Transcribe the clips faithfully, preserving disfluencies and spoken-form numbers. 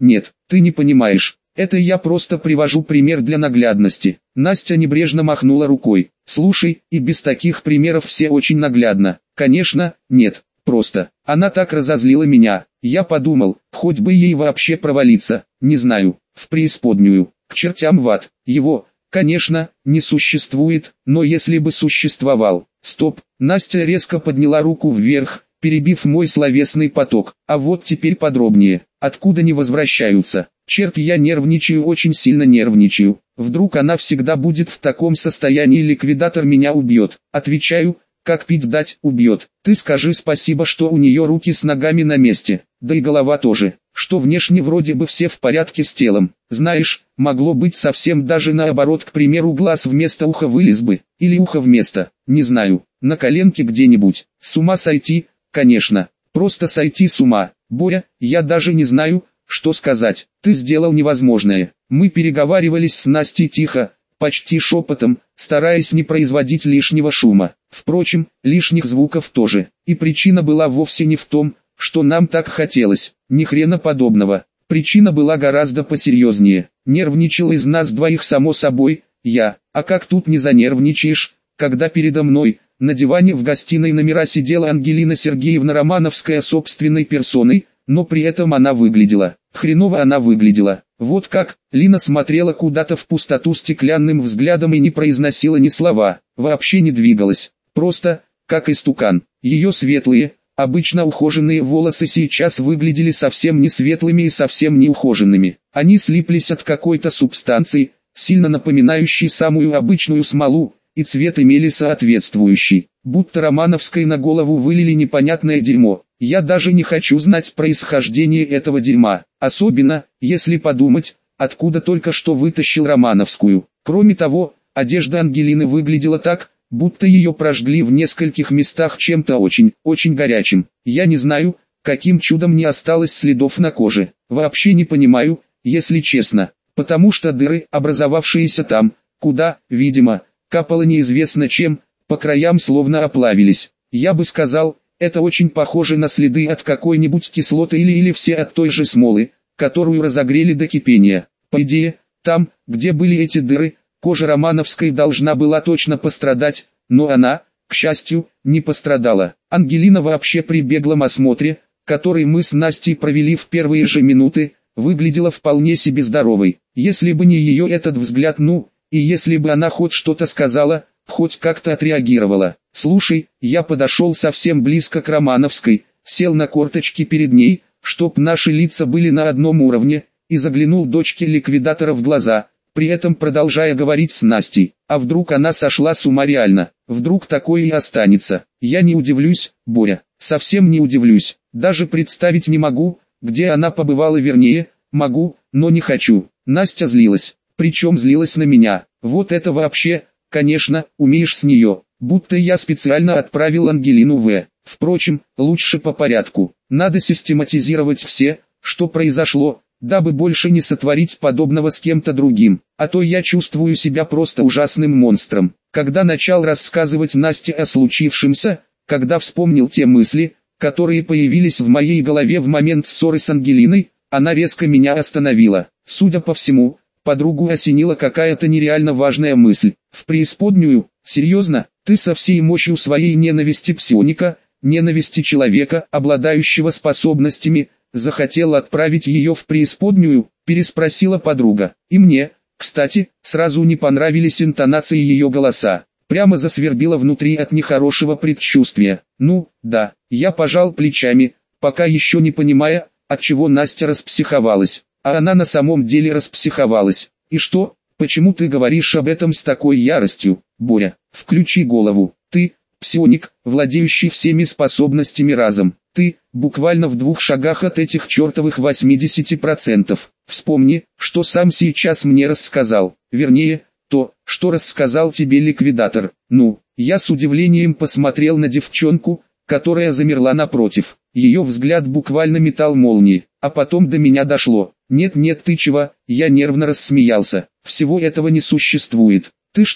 нет, ты не понимаешь. Это я просто привожу пример для наглядности. Настя небрежно махнула рукой. Слушай, и без таких примеров все очень наглядно. Конечно, нет, просто. Она так разозлила меня. Я подумал, хоть бы ей вообще провалиться, не знаю, в преисподнюю, к чертям в ад. Его, конечно, не существует, но если бы существовал. Стоп, Настя резко подняла руку вверх, перебив мой словесный поток. А вот теперь подробнее. Откуда не возвращаются? Черт, я нервничаю, очень сильно нервничаю. Вдруг она всегда будет в таком состоянии, ликвидатор меня убьет. Отвечаю, как пить дать, убьет. Ты скажи спасибо, что у нее руки с ногами на месте, да и голова тоже, что внешне вроде бы все в порядке с телом. Знаешь, могло быть совсем даже наоборот, к примеру, глаз вместо уха вылез бы, или ухо вместо, не знаю, на коленке где-нибудь. С ума сойти, конечно, просто сойти с ума. Боря, я даже не знаю, что сказать. Ты сделал невозможное. Мы переговаривались с Настей тихо, почти шепотом, стараясь не производить лишнего шума. Впрочем, лишних звуков тоже. И причина была вовсе не в том, что нам так хотелось. Ни хрена подобного. Причина была гораздо посерьезнее. Нервничал из нас двоих само собой, я. А как тут не занервничаешь, когда передо мной, на диване в гостиной номера сидела Ангелина Сергеевна Романовская собственной персоной, но при этом она выглядела, хреново она выглядела. Вот как, Лина смотрела куда-то в пустоту стеклянным взглядом и не произносила ни слова, вообще не двигалась, просто, как истукан. Ее светлые, обычно ухоженные волосы сейчас выглядели совсем не светлыми и совсем не ухоженными. Они слиплись от какой-то субстанции, сильно напоминающей самую обычную смолу, и цвет имели соответствующий, будто Романовской на голову вылили непонятное дерьмо. Я даже не хочу знать происхождение этого дерьма, особенно, если подумать, откуда только что вытащил Романовскую. Кроме того, одежда Ангелины выглядела так, будто ее прожгли в нескольких местах чем-то очень, очень горячим. Я не знаю, каким чудом не осталось следов на коже. Вообще не понимаю, если честно, потому что дыры, образовавшиеся там, куда, видимо, капало неизвестно чем, по краям словно оплавились. Я бы сказал, это очень похоже на следы от какой-нибудь кислоты или или все от той же смолы, которую разогрели до кипения. По идее, там, где были эти дыры, кожа Романовской должна была точно пострадать, но она, к счастью, не пострадала. Ангелина вообще при беглом осмотре, который мы с Настей провели в первые же минуты, выглядела вполне себе здоровой. Если бы не ее этот взгляд, ну, и если бы она хоть что-то сказала, хоть как-то отреагировала. Слушай, я подошел совсем близко к Романовской, сел на корточки перед ней, чтоб наши лица были на одном уровне, и заглянул дочке ликвидатора в глаза, при этом продолжая говорить с Настей. А вдруг она сошла с ума реально? Вдруг такое и останется? Я не удивлюсь, Боря, совсем не удивлюсь. Даже представить не могу, где она побывала, вернее, могу, но не хочу. Настя злилась, причем злилась на меня. Вот это вообще, конечно, умеешь с нее. Будто я специально отправил Ангелину в. Впрочем, лучше по порядку. Надо систематизировать все, что произошло, дабы больше не сотворить подобного с кем-то другим. А то я чувствую себя просто ужасным монстром. Когда начал рассказывать Насте о случившемся, когда вспомнил те мысли, которые появились в моей голове в момент ссоры с Ангелиной, она резко меня остановила. Судя по всему, подругу осенила какая-то нереально важная мысль. В преисподнюю? Серьезно? Ты со всей мощью своей ненависти псионика, ненависти человека, обладающего способностями, захотел отправить ее в преисподнюю? Переспросила подруга. И мне, кстати, сразу не понравились интонации ее голоса. Прямо засвербило внутри от нехорошего предчувствия. Ну, да, я пожал плечами, пока еще не понимая, отчего Настя распсиховалась. А она на самом деле распсиховалась. И что? Почему ты говоришь об этом с такой яростью, Боря? Включи голову. Ты, псионик, владеющий всеми способностями разом. Ты, буквально в двух шагах от этих чертовых восьмидесяти процентов. Вспомни, что сам сейчас мне рассказал. Вернее, то, что рассказал тебе ликвидатор. Ну, я с удивлением посмотрел на девчонку, которая замерла напротив. Ее взгляд буквально метал молнии, а потом до меня дошло. «Нет-нет, ты чего?» Я нервно рассмеялся. «Всего этого не существует. Ты что,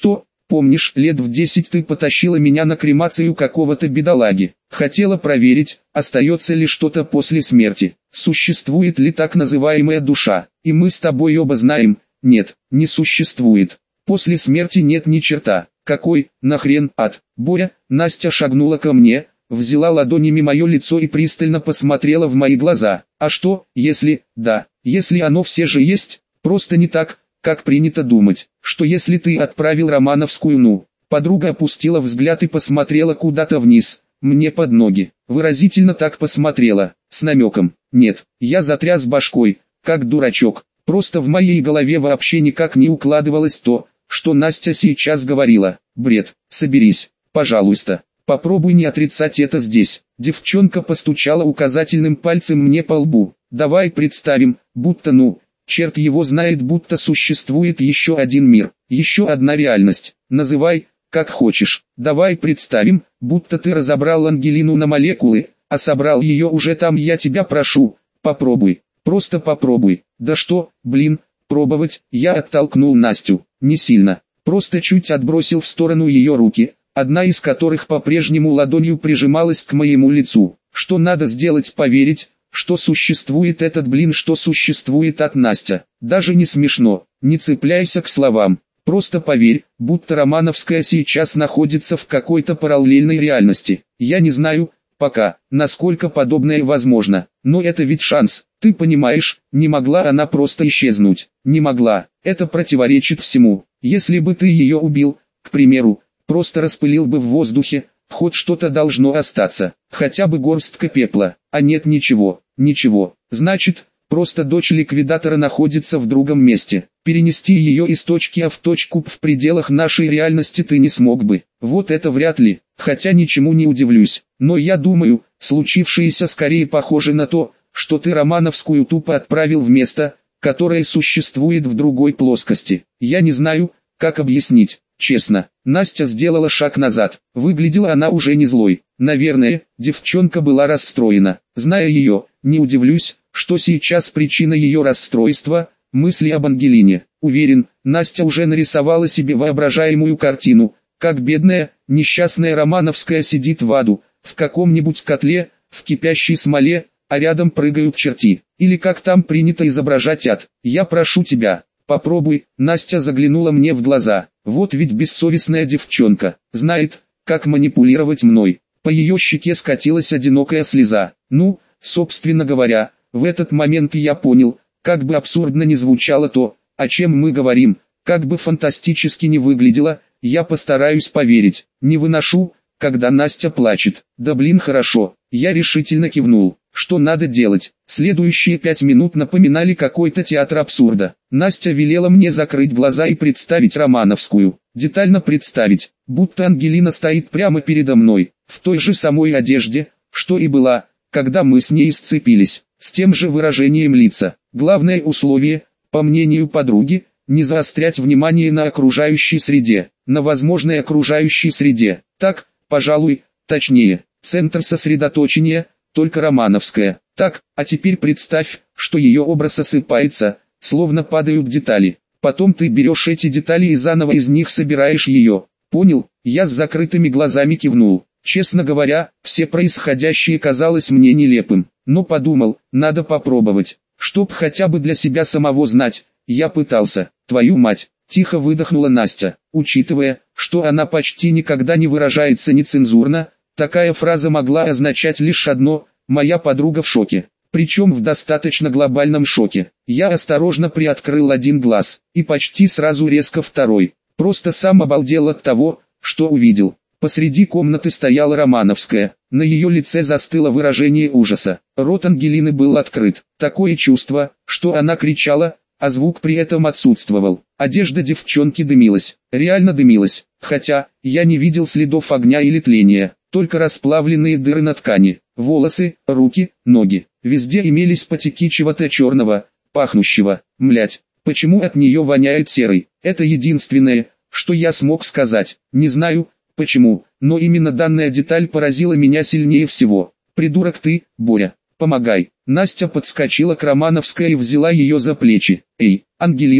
Помнишь, лет в десять ты потащила меня на кремацию какого-то бедолаги. Хотела проверить, остается ли что-то после смерти. Существует ли так называемая душа? И мы с тобой оба знаем, нет, не существует. После смерти нет ни черта. Какой, нахрен, ад? Боря, Настя шагнула ко мне, взяла ладонями мое лицо и пристально посмотрела в мои глаза. А что, если, да, если оно все же есть, просто не так, как принято думать, что если ты отправил Романовскую, ну, подруга опустила взгляд и посмотрела куда-то вниз, мне под ноги, выразительно так посмотрела, с намеком, нет, я затряс башкой, как дурачок, просто в моей голове вообще никак не укладывалось то, что Настя сейчас говорила, бред, соберись, пожалуйста, попробуй не отрицать это здесь, девчонка постучала указательным пальцем мне по лбу, давай представим, будто ну, черт его знает, будто существует еще один мир, еще одна реальность, называй, как хочешь. Давай представим, будто ты разобрал Ангелину на молекулы, а собрал ее уже там, я тебя прошу, попробуй, просто попробуй. Да что, блин, пробовать, я оттолкнул Настю, не сильно, просто чуть отбросил в сторону ее руки, одна из которых по-прежнему ладонью прижималась к моему лицу. Что надо сделать, поверить, что существует этот блин, что существует от Настя. Даже не смешно, не цепляйся к словам. Просто поверь, будто Романовская сейчас находится в какой-то параллельной реальности. Я не знаю, пока, насколько подобное возможно, но это ведь шанс. Ты понимаешь, не могла она просто исчезнуть. Не могла, это противоречит всему. Если бы ты ее убил, к примеру, просто распылил бы в воздухе, хоть что-то должно остаться, хотя бы горстка пепла, а нет ничего, ничего. Значит, просто дочь ликвидатора находится в другом месте. Перенести ее из точки А в точку П в пределах нашей реальности ты не смог бы. Вот это вряд ли, хотя ничему не удивлюсь. Но я думаю, случившееся скорее похоже на то, что ты Романовскую тупо отправил в место, которое существует в другой плоскости. Я не знаю, как объяснить. Честно, Настя сделала шаг назад, выглядела она уже не злой. Наверное, девчонка была расстроена. Зная ее, не удивлюсь, что сейчас причина ее расстройства – мысли об Ангелине. Уверен, Настя уже нарисовала себе воображаемую картину, как бедная, несчастная Романовская сидит в аду, в каком-нибудь котле, в кипящей смоле, а рядом прыгают черти. Или как там принято изображать ад. Я прошу тебя, попробуй. Настя заглянула мне в глаза. Вот ведь бессовестная девчонка, знает, как манипулировать мной. По ее щеке скатилась одинокая слеза. Ну, собственно говоря, в этот момент я понял, как бы абсурдно ни звучало то, о чем мы говорим, как бы фантастически не выглядело, я постараюсь поверить. Не выношу, когда Настя плачет. Да блин, хорошо. Я решительно кивнул. Что надо делать? Следующие пять минут напоминали какой-то театр абсурда. Настя велела мне закрыть глаза и представить Романовскую. Детально представить, будто Ангелина стоит прямо передо мной, в той же самой одежде, что и была, когда мы с ней сцепились, с тем же выражением лица. Главное условие, по мнению подруги, не заострять внимание на окружающей среде, на возможной окружающей среде. Так, пожалуй, точнее, центр сосредоточения – только Романовская. Так, а теперь представь, что ее образ осыпается, словно падают детали. Потом ты берешь эти детали и заново из них собираешь ее. Понял? Я с закрытыми глазами кивнул. Честно говоря, все происходящее казалось мне нелепым. Но подумал, надо попробовать. Чтоб хотя бы для себя самого знать, я пытался. Твою мать, тихо выдохнула Настя. Учитывая, что она почти никогда не выражается нецензурно, такая фраза могла означать лишь одно: моя подруга в шоке. Причем в достаточно глобальном шоке. Я осторожно приоткрыл один глаз, и почти сразу резко второй. Просто сам обалдел от того, что увидел. Посреди комнаты стояла Романовская. На ее лице застыло выражение ужаса. Рот Ангелины был открыт. Такое чувство, что она кричала, а звук при этом отсутствовал. Одежда девчонки дымилась. Реально дымилась. Хотя, я не видел следов огня или тления. Только расплавленные дыры на ткани, волосы, руки, ноги. Везде имелись потеки чего-то черного, пахнущего. Млять, почему от нее воняет серой? Это единственное, что я смог сказать. Не знаю, почему, но именно данная деталь поразила меня сильнее всего. Придурок ты, Боря, помогай. Настя подскочила к Романовской и взяла ее за плечи. Эй, Ангелина,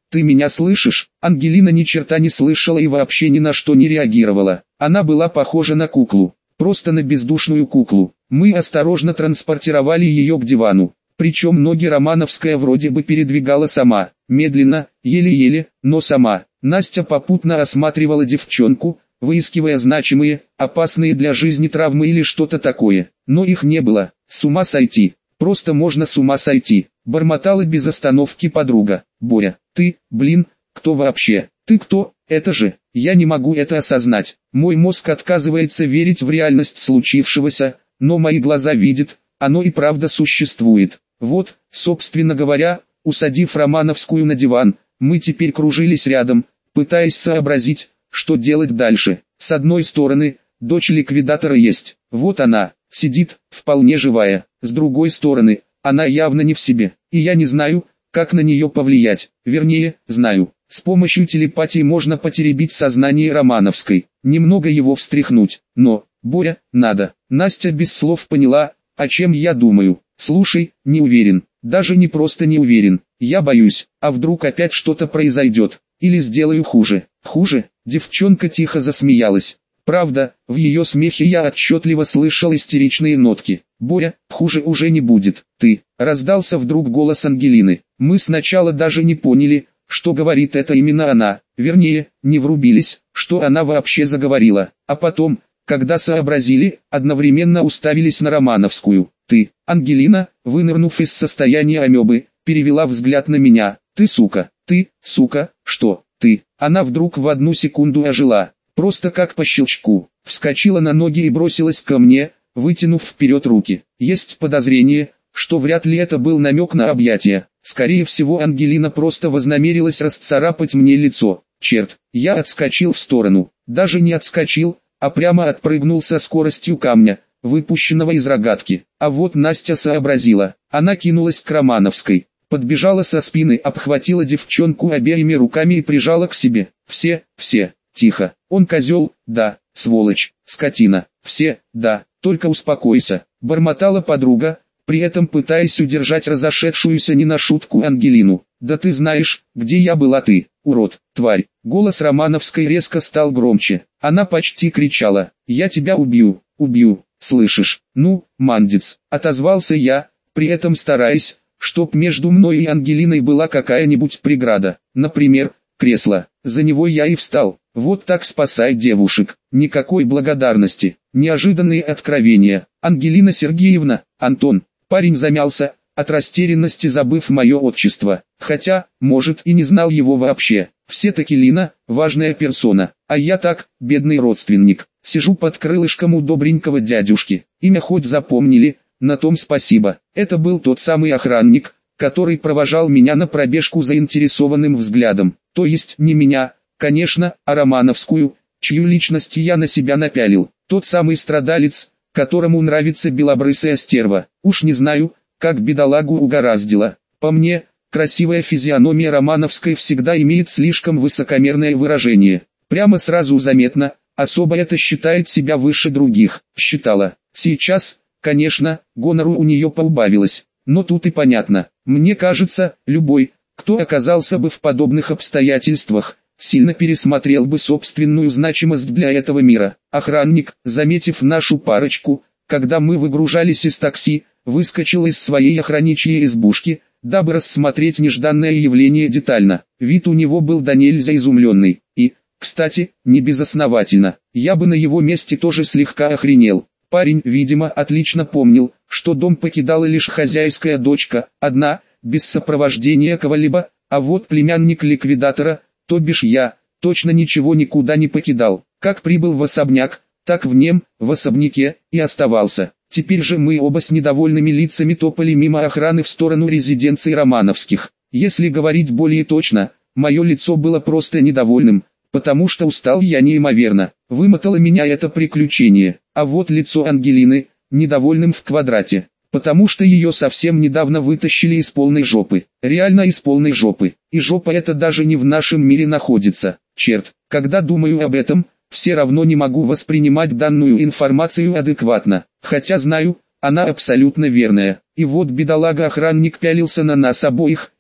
Ты меня слышишь? Ангелина ни черта не слышала и вообще ни на что не реагировала. Она была похожа на куклу, просто на бездушную куклу. Мы осторожно транспортировали ее к дивану. Причем ноги Романовская вроде бы передвигала сама, медленно, еле-еле, но сама. Настя попутно осматривала девчонку, выискивая значимые, опасные для жизни травмы или что-то такое. Но их не было. С ума сойти. Просто можно с ума сойти. Бормотала без остановки подруга. Боря, ты, блин, кто вообще? Ты кто? Это же, я не могу это осознать. Мой мозг отказывается верить в реальность случившегося, но мои глаза видят, оно и правда существует. Вот, собственно говоря, усадив Романовскую на диван, мы теперь кружились рядом, пытаясь сообразить, что делать дальше. С одной стороны, дочь ликвидатора есть, вот она, сидит, вполне живая. С другой стороны, она явно не в себе, и я не знаю, как на нее повлиять. Вернее, знаю, с помощью телепатии можно потеребить сознание Романовской, немного его встряхнуть. Но, Боря, надо. Настя без слов поняла, о чем я думаю. Слушай, не уверен, даже не просто не уверен, я боюсь, а вдруг опять что-то произойдет, или сделаю хуже. Хуже? Девчонка тихо засмеялась. Правда, в ее смехе я отчетливо слышал истеричные нотки. «Боря, хуже уже не будет, ты», — раздался вдруг голос Ангелины. Мы сначала даже не поняли, что говорит это именно она, вернее, не врубились, что она вообще заговорила, а потом, когда сообразили, одновременно уставились на Романовскую. «Ты, Ангелина», вынырнув из состояния амебы, перевела взгляд на меня. «Ты сука, ты, сука, что, ты?» Она вдруг в одну секунду ожила, просто как по щелчку, вскочила на ноги и бросилась ко мне, вытянув вперед руки. Есть подозрение, что вряд ли это был намек на объятие. Скорее всего, Ангелина просто вознамерилась расцарапать мне лицо. Черт, я отскочил в сторону, даже не отскочил, а прямо отпрыгнул со скоростью камня, выпущенного из рогатки. А вот Настя сообразила, она кинулась к Романовской, подбежала со спины, обхватила девчонку обеими руками и прижала к себе. Все, все, тихо, он козел, да, сволочь, скотина, все, да, только успокойся, бормотала подруга, при этом пытаясь удержать разошедшуюся не на шутку Ангелину. «Да ты знаешь, где я была, ты, урод, тварь!» Голос Романовской резко стал громче. Она почти кричала: «Я тебя убью, убью, слышишь?» «Ну, мандец», — отозвался я, при этом стараясь, чтоб между мной и Ангелиной была какая-нибудь преграда, например, кресло. За него я и встал. Вот так спасай девушек. Никакой благодарности. Неожиданные откровения. «Ангелина Сергеевна, Антон». Парень замялся, от растерянности забыв мое отчество. Хотя, может, и не знал его вообще. Все-таки Лина, важная персона, а я так, бедный родственник. Сижу под крылышком у добренького дядюшки. Имя хоть запомнили, на том спасибо. Это был тот самый охранник, который провожал меня на пробежку заинтересованным взглядом. То есть не меня, конечно, а Романовскую, чью личность я на себя напялил. Тот самый страдалец, которому нравится белобрысая стерва. Уж не знаю, как бедолагу угораздило. По мне, красивая физиономия Романовской всегда имеет слишком высокомерное выражение. Прямо сразу заметно, особо это считает себя выше других. Считала. Сейчас, конечно, гонору у нее поубавилось. Но тут и понятно. Мне кажется, любой, кто оказался бы в подобных обстоятельствах, сильно пересмотрел бы собственную значимость для этого мира. Охранник, заметив нашу парочку, когда мы выгружались из такси, выскочил из своей охранничьей избушки, дабы рассмотреть нежданное явление детально. Вид у него был до нельзя изумленный. И, кстати, не безосновательно. Я бы на его месте тоже слегка охренел. Парень, видимо, отлично помнил, что дом покидала лишь хозяйская дочка, одна, без сопровождения кого-либо, а вот племянник ликвидатора, то бишь я, точно ничего никуда не покидал. Как прибыл в особняк, так в нем, в особняке, и оставался. Теперь же мы оба с недовольными лицами топали мимо охраны в сторону резиденции Романовских. Если говорить более точно, мое лицо было просто недовольным, потому что устал я неимоверно. Вымотало меня это приключение. А вот лицо Ангелины, недовольным в квадрате, потому что ее совсем недавно вытащили из полной жопы. Реально из полной жопы. И жопа это даже не в нашем мире находится. Черт, когда думаю об этом, все равно не могу воспринимать данную информацию адекватно. Хотя знаю, она абсолютно верная. И вот бедолага-охранник пялился на нас обоих,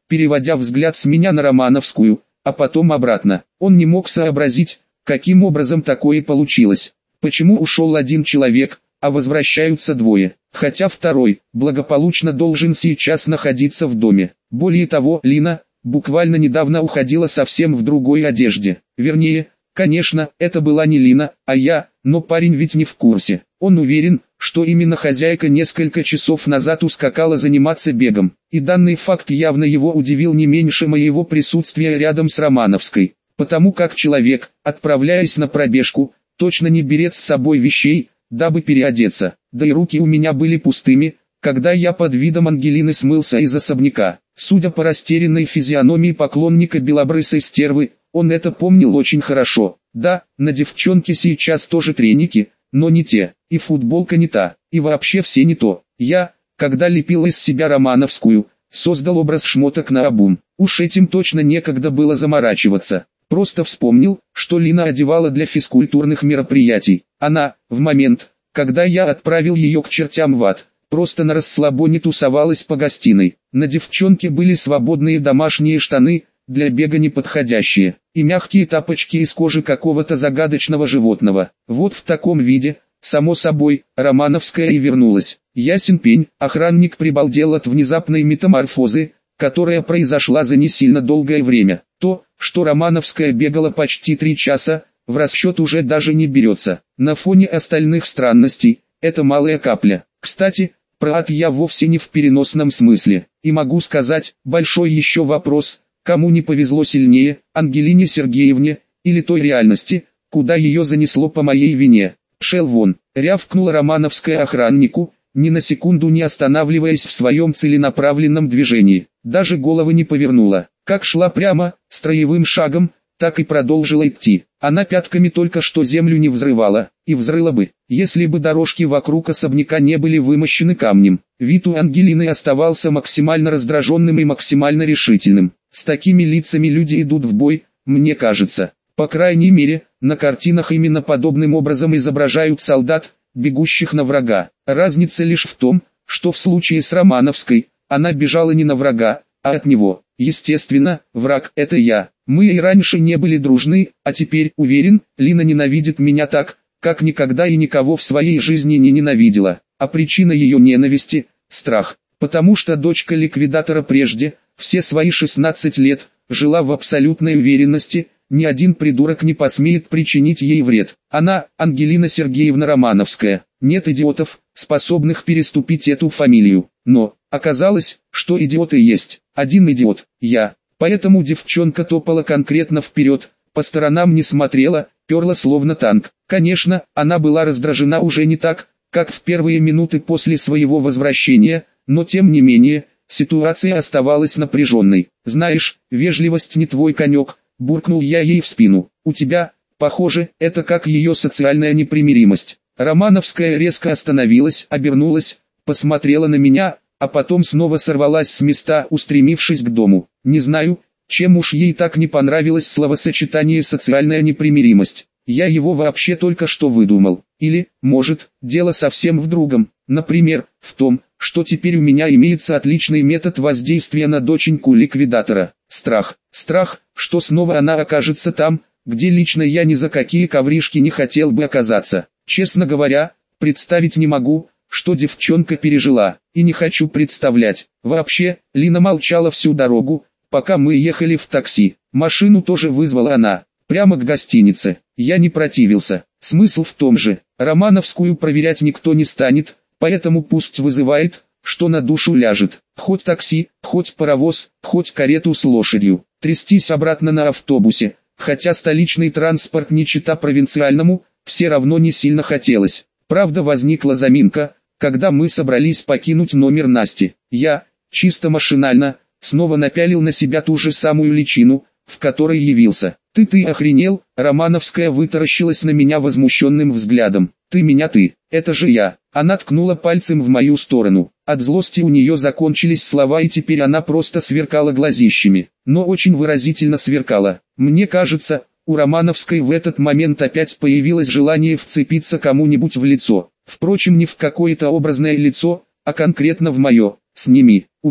переводя взгляд с меня на Романовскую, а потом обратно. Он не мог сообразить, каким образом такое получилось. Почему ушел один человек, а возвращаются двое, хотя второй, благополучно должен сейчас находиться в доме. Более того, Лина, буквально недавно уходила совсем в другой одежде. Вернее, конечно, это была не Лина, а я, но парень ведь не в курсе. Он уверен, что именно хозяйка несколько часов назад ускакала заниматься бегом. И данный факт явно его удивил не меньше моего присутствия рядом с Романовской. Потому как человек, отправляясь на пробежку, точно не берет с собой вещей, дабы переодеться. Да и руки у меня были пустыми, когда я под видом Ангелины смылся из особняка. Судя по растерянной физиономии поклонника белобрысой стервы, он это помнил очень хорошо. Да, на девчонке сейчас тоже треники, но не те, и футболка не та, и вообще все не то. Я, когда лепил из себя Романовскую, создал образ шмоток наобум. Уж этим точно некогда было заморачиваться. Просто вспомнил, что Лина одевала для физкультурных мероприятий. Она, в момент, когда я отправил ее к чертям в ад, просто на расслабоне тусовалась по гостиной. На девчонке были свободные домашние штаны, для бега неподходящие, и мягкие тапочки из кожи какого-то загадочного животного. Вот в таком виде, само собой, Романовская и вернулась. Ясен пень, охранник прибалдел от внезапной метаморфозы, которая произошла за не сильно долгое время. То, что Романовская бегала почти три часа, в расчет уже даже не берется. На фоне остальных странностей, это малая капля. Кстати, про ад я вовсе не в переносном смысле. И могу сказать, большой еще вопрос, кому не повезло сильнее, Ангелине Сергеевне, или той реальности, куда ее занесло по моей вине. «Шел вон», рявкнула Романовская охраннику, ни на секунду не останавливаясь в своем целенаправленном движении. Даже головы не повернула. Как шла прямо, строевым шагом, так и продолжила идти. Она пятками только что землю не взрывала, и взрыла бы, если бы дорожки вокруг особняка не были вымощены камнем. Вид у Ангелины оставался максимально раздраженным и максимально решительным. С такими лицами люди идут в бой, мне кажется. По крайней мере, на картинах именно подобным образом изображают солдат, бегущих на врага. Разница лишь в том, что в случае с Романовской, она бежала не на врага, а от него. Естественно, враг – это я. Мы и раньше не были дружны, а теперь, уверен, Лина ненавидит меня так, как никогда и никого в своей жизни не ненавидела. А причина ее ненависти – страх. Потому что дочка ликвидатора прежде, все свои шестнадцать лет, жила в абсолютной уверенности, ни один придурок не посмеет причинить ей вред. Она, Ангелина Сергеевна Романовская. Нет идиотов, способных переступить эту фамилию. Но, оказалось, что идиоты есть. Один идиот, я. Поэтому девчонка топала конкретно вперед, по сторонам не смотрела, перла словно танк. Конечно, она была раздражена уже не так, как в первые минуты после своего возвращения, но тем не менее, ситуация оставалась напряженной. «Знаешь, вежливость не твой конек», — буркнул я ей в спину. «У тебя, похоже, это как ее социальная непримиримость». Романовская резко остановилась, обернулась, посмотрела на меня, а потом снова сорвалась с места, устремившись к дому. Не знаю, чем уж ей так не понравилось словосочетание «социальная непримиримость». Я его вообще только что выдумал. Или, может, дело совсем в другом. Например, в том, что теперь у меня имеется отличный метод воздействия на доченьку ликвидатора. Страх. Страх, что снова она окажется там, где лично я ни за какие ковришки не хотел бы оказаться. Честно говоря, представить не могу, что девчонка пережила, и не хочу представлять. Вообще, Лина молчала всю дорогу, пока мы ехали в такси. Машину тоже вызвала она, прямо к гостинице. Я не противился. Смысл в том же, Романовскую проверять никто не станет, поэтому пусть вызывает, что на душу ляжет. Хоть такси, хоть паровоз, хоть карету с лошадью. Трястись обратно на автобусе, хотя столичный транспорт не чета провинциальному, все равно не сильно хотелось. Правда, возникла заминка, когда мы собрались покинуть номер Насти. Я, чисто машинально, снова напялил на себя ту же самую личину, в которой явился. «Ты ты охренел?» Романовская вытаращилась на меня возмущенным взглядом. «Ты меня ты, это же я». Она ткнула пальцем в мою сторону. От злости у нее закончились слова, и теперь она просто сверкала глазищами. Но очень выразительно сверкала. Мне кажется, у Романовской в этот момент опять появилось желание вцепиться кому-нибудь в лицо. Впрочем, не в какое-то образное лицо, а конкретно в мое. «Сними, убери».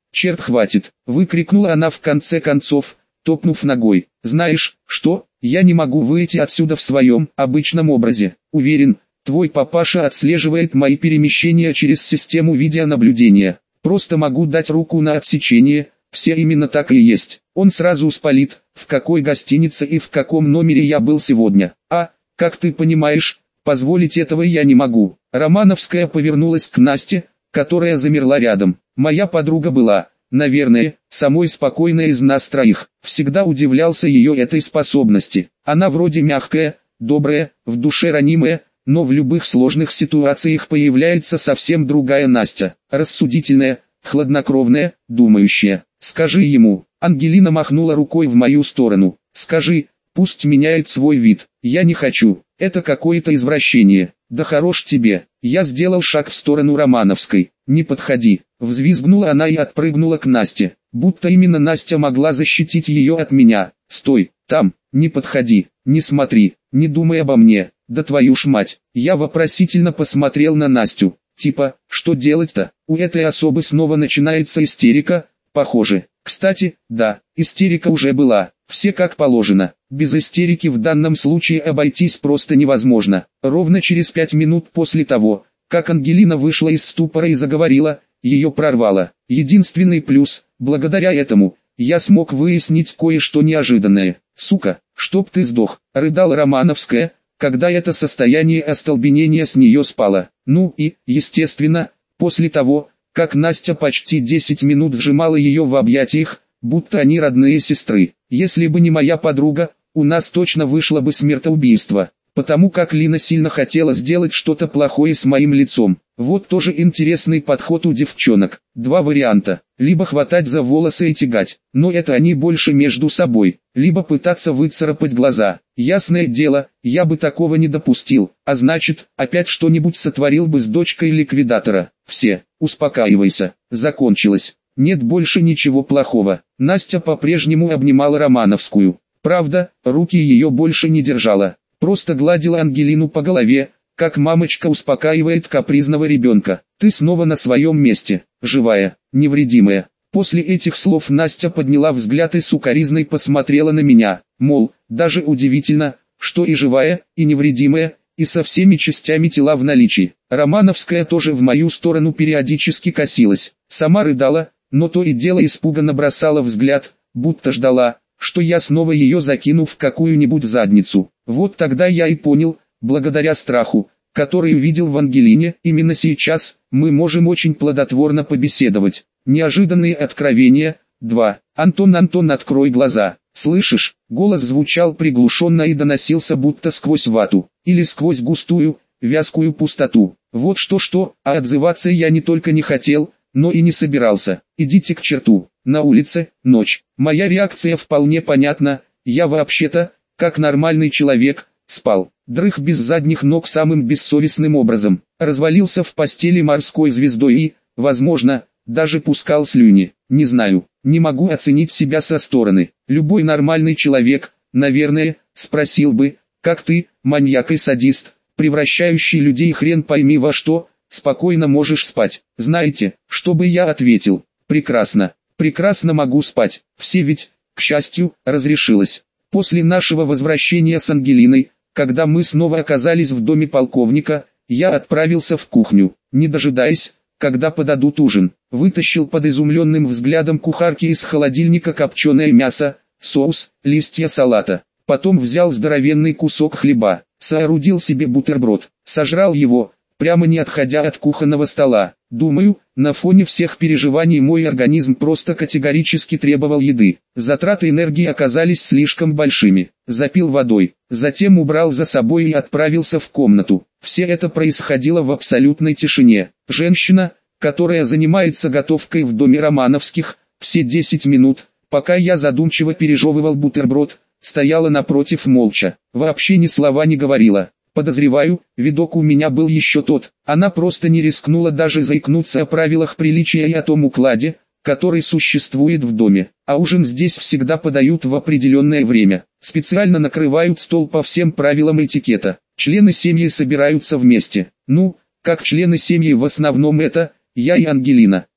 Черт, хватит, выкрикнула она в конце концов, топнув ногой. Знаешь, что, я не могу выйти отсюда в своем обычном образе. Уверен, твой папаша отслеживает мои перемещения через систему видеонаблюдения. Просто могу дать руку на отсечение, все именно так и есть. Он сразу спалит, в какой гостинице и в каком номере я был сегодня. А, как ты понимаешь, позволить этого я не могу. Романовская повернулась к Насте, которая замерла рядом. Моя подруга была, наверное, самой спокойной из нас троих. Всегда удивлялся ее этой способности. Она вроде мягкая, добрая, в душе ранимая, но в любых сложных ситуациях появляется совсем другая Настя. Рассудительная, хладнокровная, думающая. Скажи ему. Ангелина махнула рукой в мою сторону. Скажи, пусть меняет свой вид. Я не хочу. Это какое-то извращение. Да хорош тебе. Я сделал шаг в сторону Романовской. Не подходи. Взвизгнула она и отпрыгнула к Насте. Будто именно Настя могла защитить ее от меня. Стой, там, не подходи, не смотри, не думай обо мне. Да твою ж мать. Я вопросительно посмотрел на Настю. Типа, что делать-то? У этой особы снова начинается истерика, похоже. Кстати, да, истерика уже была. Все как положено. Без истерики в данном случае обойтись просто невозможно. Ровно через пять минут после того, как Ангелина вышла из ступора и заговорила, ее прорвало. Единственный плюс, благодаря этому, я смог выяснить кое-что неожиданное. Сука, чтоб ты сдох, рыдала Романовская, когда это состояние остолбенения с нее спало. Ну и, естественно, после того, как Настя почти десять минут сжимала ее в объятиях, будто они родные сестры. Если бы не моя подруга, у нас точно вышло бы смертоубийство, потому как Лина сильно хотела сделать что-то плохое с моим лицом. Вот тоже интересный подход у девчонок. Два варианта. Либо хватать за волосы и тягать, но это они больше между собой. Либо пытаться выцарапать глаза. Ясное дело, я бы такого не допустил, а значит, опять что-нибудь сотворил бы с дочкой ликвидатора. Все, успокаивайся, закончилось. Нет больше ничего плохого. Настя по-прежнему обнимала Романовскую. Правда, руки ее больше не держала. Просто гладила Ангелину по голове, как мамочка успокаивает капризного ребенка. Ты снова на своем месте, живая, невредимая. После этих слов Настя подняла взгляд и сукоризной посмотрела на меня. Мол, даже удивительно, что и живая, и невредимая, и со всеми частями тела в наличии. Романовская тоже в мою сторону периодически косилась. Сама рыдала, но то и дело испуганно бросала взгляд, будто ждала, что я снова ее закину в какую-нибудь задницу. Вот тогда я и понял, благодаря страху, который увидел в Ангелине, именно сейчас мы можем очень плодотворно побеседовать. Неожиданные откровения. два. Антон, Антон, открой глаза. Слышишь? Голос звучал приглушенно и доносился будто сквозь вату, или сквозь густую, вязкую пустоту. Вот что-что, а отзываться я не только не хотел, но и не собирался. Идите к черту. На улице, ночь. Моя реакция вполне понятна. Я вообще-то, как нормальный человек, спал. Дрых без задних ног самым бессовестным образом. Развалился в постели морской звездой и, возможно, даже пускал слюни. Не знаю, не могу оценить себя со стороны. Любой нормальный человек, наверное, спросил бы, как ты, маньяк и садист, превращающий людей хрен пойми во что, спокойно можешь спать. Знаете, что бы я ответил? Прекрасно, прекрасно могу спать. Все ведь, к счастью, разрешилось. После нашего возвращения с Ангелиной, когда мы снова оказались в доме полковника, я отправился в кухню, не дожидаясь, когда подадут ужин. Вытащил под изумленным взглядом кухарки из холодильника копченое мясо, соус, листья салата. Потом взял здоровенный кусок хлеба, соорудил себе бутерброд, сожрал его, прямо не отходя от кухонного стола. Думаю, на фоне всех переживаний мой организм просто категорически требовал еды. Затраты энергии оказались слишком большими. Запил водой, затем убрал за собой и отправился в комнату. Все это происходило в абсолютной тишине. Женщина, которая занимается готовкой в доме Романовских, все десять минут, пока я задумчиво пережевывал бутерброд, стояла напротив молча, вообще ни слова не говорила. Подозреваю, видок у меня был еще тот, она просто не рискнула даже заикнуться о правилах приличия и о том укладе, который существует в доме. А ужин здесь всегда подают в определенное время, специально накрывают стол по всем правилам этикета. Члены семьи собираются вместе, ну, как члены семьи в основном это, я и Ангелина.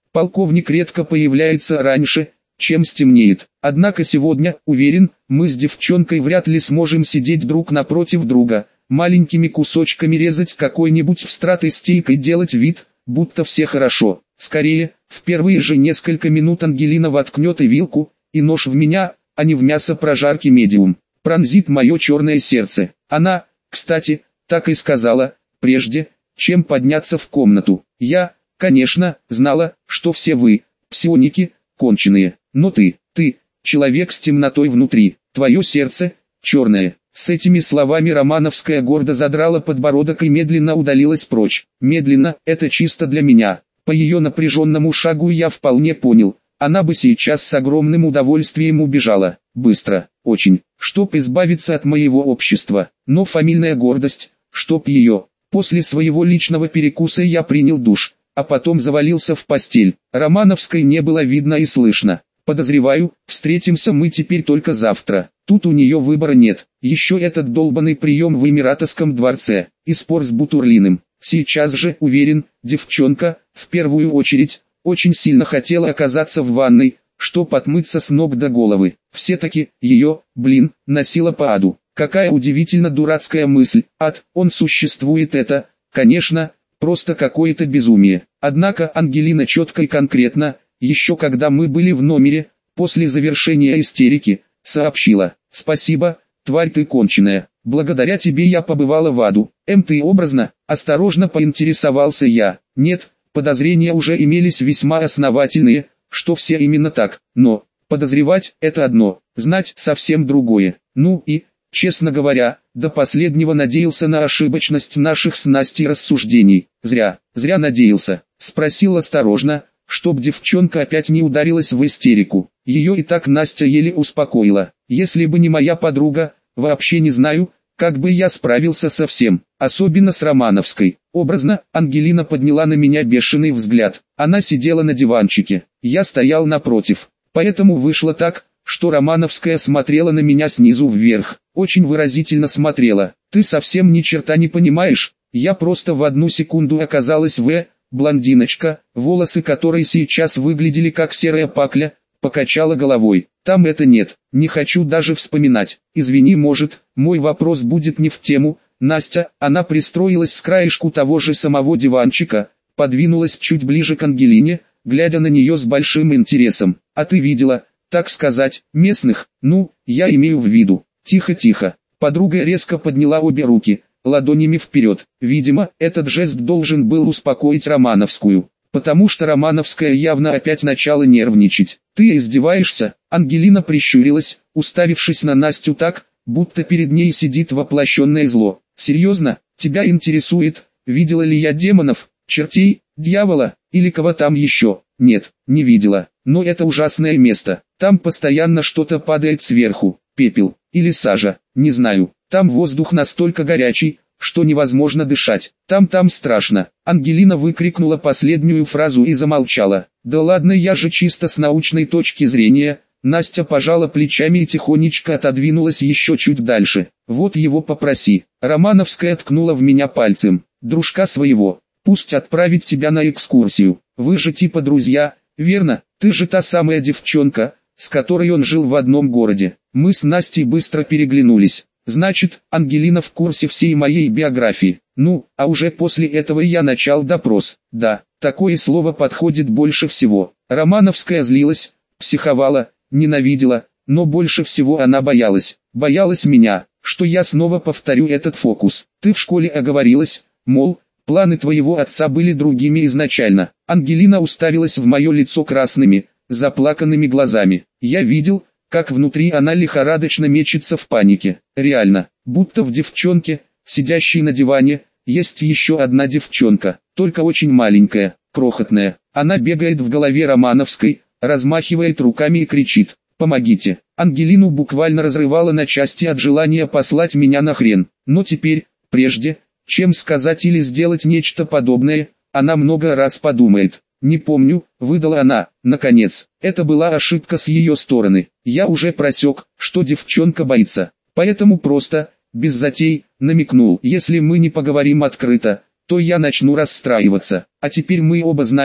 Полковник редко появляется раньше, чем стемнеет. Однако сегодня, уверен, мы с девчонкой вряд ли сможем сидеть друг напротив друга, маленькими кусочками резать какой-нибудь встратый стейк и делать вид, будто все хорошо. Скорее, в первые же несколько минут Ангелина воткнет и вилку, и нож в меня, а не в мясо прожарки медиум. Пронзит мое черное сердце. Она, кстати, так и сказала, прежде, чем подняться в комнату. Я, конечно, знала, что все вы, псионики, конченые. Но ты, ты, человек с темнотой внутри, твое сердце, черное. С этими словами Романовская гордо задрала подбородок и медленно удалилась прочь. Медленно, это чисто для меня. По ее напряженному шагу я вполне понял, она бы сейчас с огромным удовольствием убежала. Быстро, очень, чтоб избавиться от моего общества. Но фамильная гордость, чтоб ее. После своего личного перекуса я принял душ, а потом завалился в постель. Романовской не было видно и слышно. Подозреваю, встретимся мы теперь только завтра. Тут у нее выбора нет. Еще этот долбанный прием в Эмиратовском дворце, и спор с Бутурлиным. Сейчас же, уверен, девчонка, в первую очередь, очень сильно хотела оказаться в ванной, чтоб отмыться с ног до головы. Все-таки, ее, блин, носила по аду. Какая удивительно дурацкая мысль. Ад, он существует, это, конечно, просто какое-то безумие. Однако Ангелина четко и конкретно, еще когда мы были в номере, после завершения истерики, сообщила: «Спасибо, тварь ты конченая, благодаря тебе я побывала в аду». Эм ты образно, осторожно поинтересовался я. Нет, подозрения уже имелись весьма основательные, что все именно так, но подозревать – это одно, знать – совсем другое. Ну и, честно говоря, до последнего надеялся на ошибочность наших с Настей рассуждений. Зря, зря надеялся. Спросил осторожно, чтоб девчонка опять не ударилась в истерику. Ее и так Настя еле успокоила. Если бы не моя подруга, вообще не знаю, как бы я справился со всем, особенно с Романовской. Образно, Ангелина подняла на меня бешеный взгляд. Она сидела на диванчике, я стоял напротив. Поэтому вышло так, что Романовская смотрела на меня снизу вверх. Очень выразительно смотрела. Ты совсем ни черта не понимаешь, я просто в одну секунду оказалась в... Блондиночка, волосы которой сейчас выглядели как серая пакля, покачала головой. Там это нет, не хочу даже вспоминать. Извини, может, мой вопрос будет не в тему. Настя, она пристроилась с краешку того же самого диванчика, подвинулась чуть ближе к Ангелине, глядя на нее с большим интересом. А ты видела, так сказать, местных? Ну, я имею в виду. Тихо-тихо. Подруга резко подняла обе руки, ладонями вперед. Видимо, этот жест должен был успокоить Романовскую, потому что Романовская явно опять начала нервничать. «Ты издеваешься?» Ангелина прищурилась, уставившись на Настю так, будто перед ней сидит воплощенное зло. «Серьезно? Тебя интересует, видела ли я демонов, чертей, дьявола, или кого там еще?» «Нет, не видела, но это ужасное место. Там постоянно что-то падает сверху, пепел, или сажа, не знаю. Там воздух настолько горячий, что невозможно дышать. Там-там страшно». Ангелина выкрикнула последнюю фразу и замолчала. «Да ладно, я же чисто с научной точки зрения». Настя пожала плечами и тихонечко отодвинулась еще чуть дальше. «Вот его попроси». Романовская ткнула в меня пальцем. «Дружка своего. Пусть отправит тебя на экскурсию. Вы же типа друзья, верно? Ты же та самая девчонка, с которой он жил в одном городе». Мы с Настей быстро переглянулись. Значит, Ангелина в курсе всей моей биографии. Ну, а уже после этого я начал допрос. Да, такое слово подходит больше всего. Романовская злилась, психовала, ненавидела, но больше всего она боялась. Боялась меня, что я снова повторю этот фокус. Ты в школе оговорилась, мол, планы твоего отца были другими изначально. Ангелина уставилась в мое лицо красными, заплаканными глазами. Я видел, как внутри она лихорадочно мечется в панике. Реально, будто в девчонке, сидящей на диване, есть еще одна девчонка, только очень маленькая, крохотная. Она бегает в голове Романовской, размахивает руками и кричит: «Помогите!». Ангелину буквально разрывало на части от желания послать меня на хрен. Но теперь, прежде, чем сказать или сделать нечто подобное, она много раз подумает. «Не помню», — выдала она, наконец. Это была ошибка с ее стороны. Я уже просек, что девчонка боится. Поэтому просто, без затей, намекнул: если мы не поговорим открыто, то я начну расстраиваться. А теперь мы оба знаем,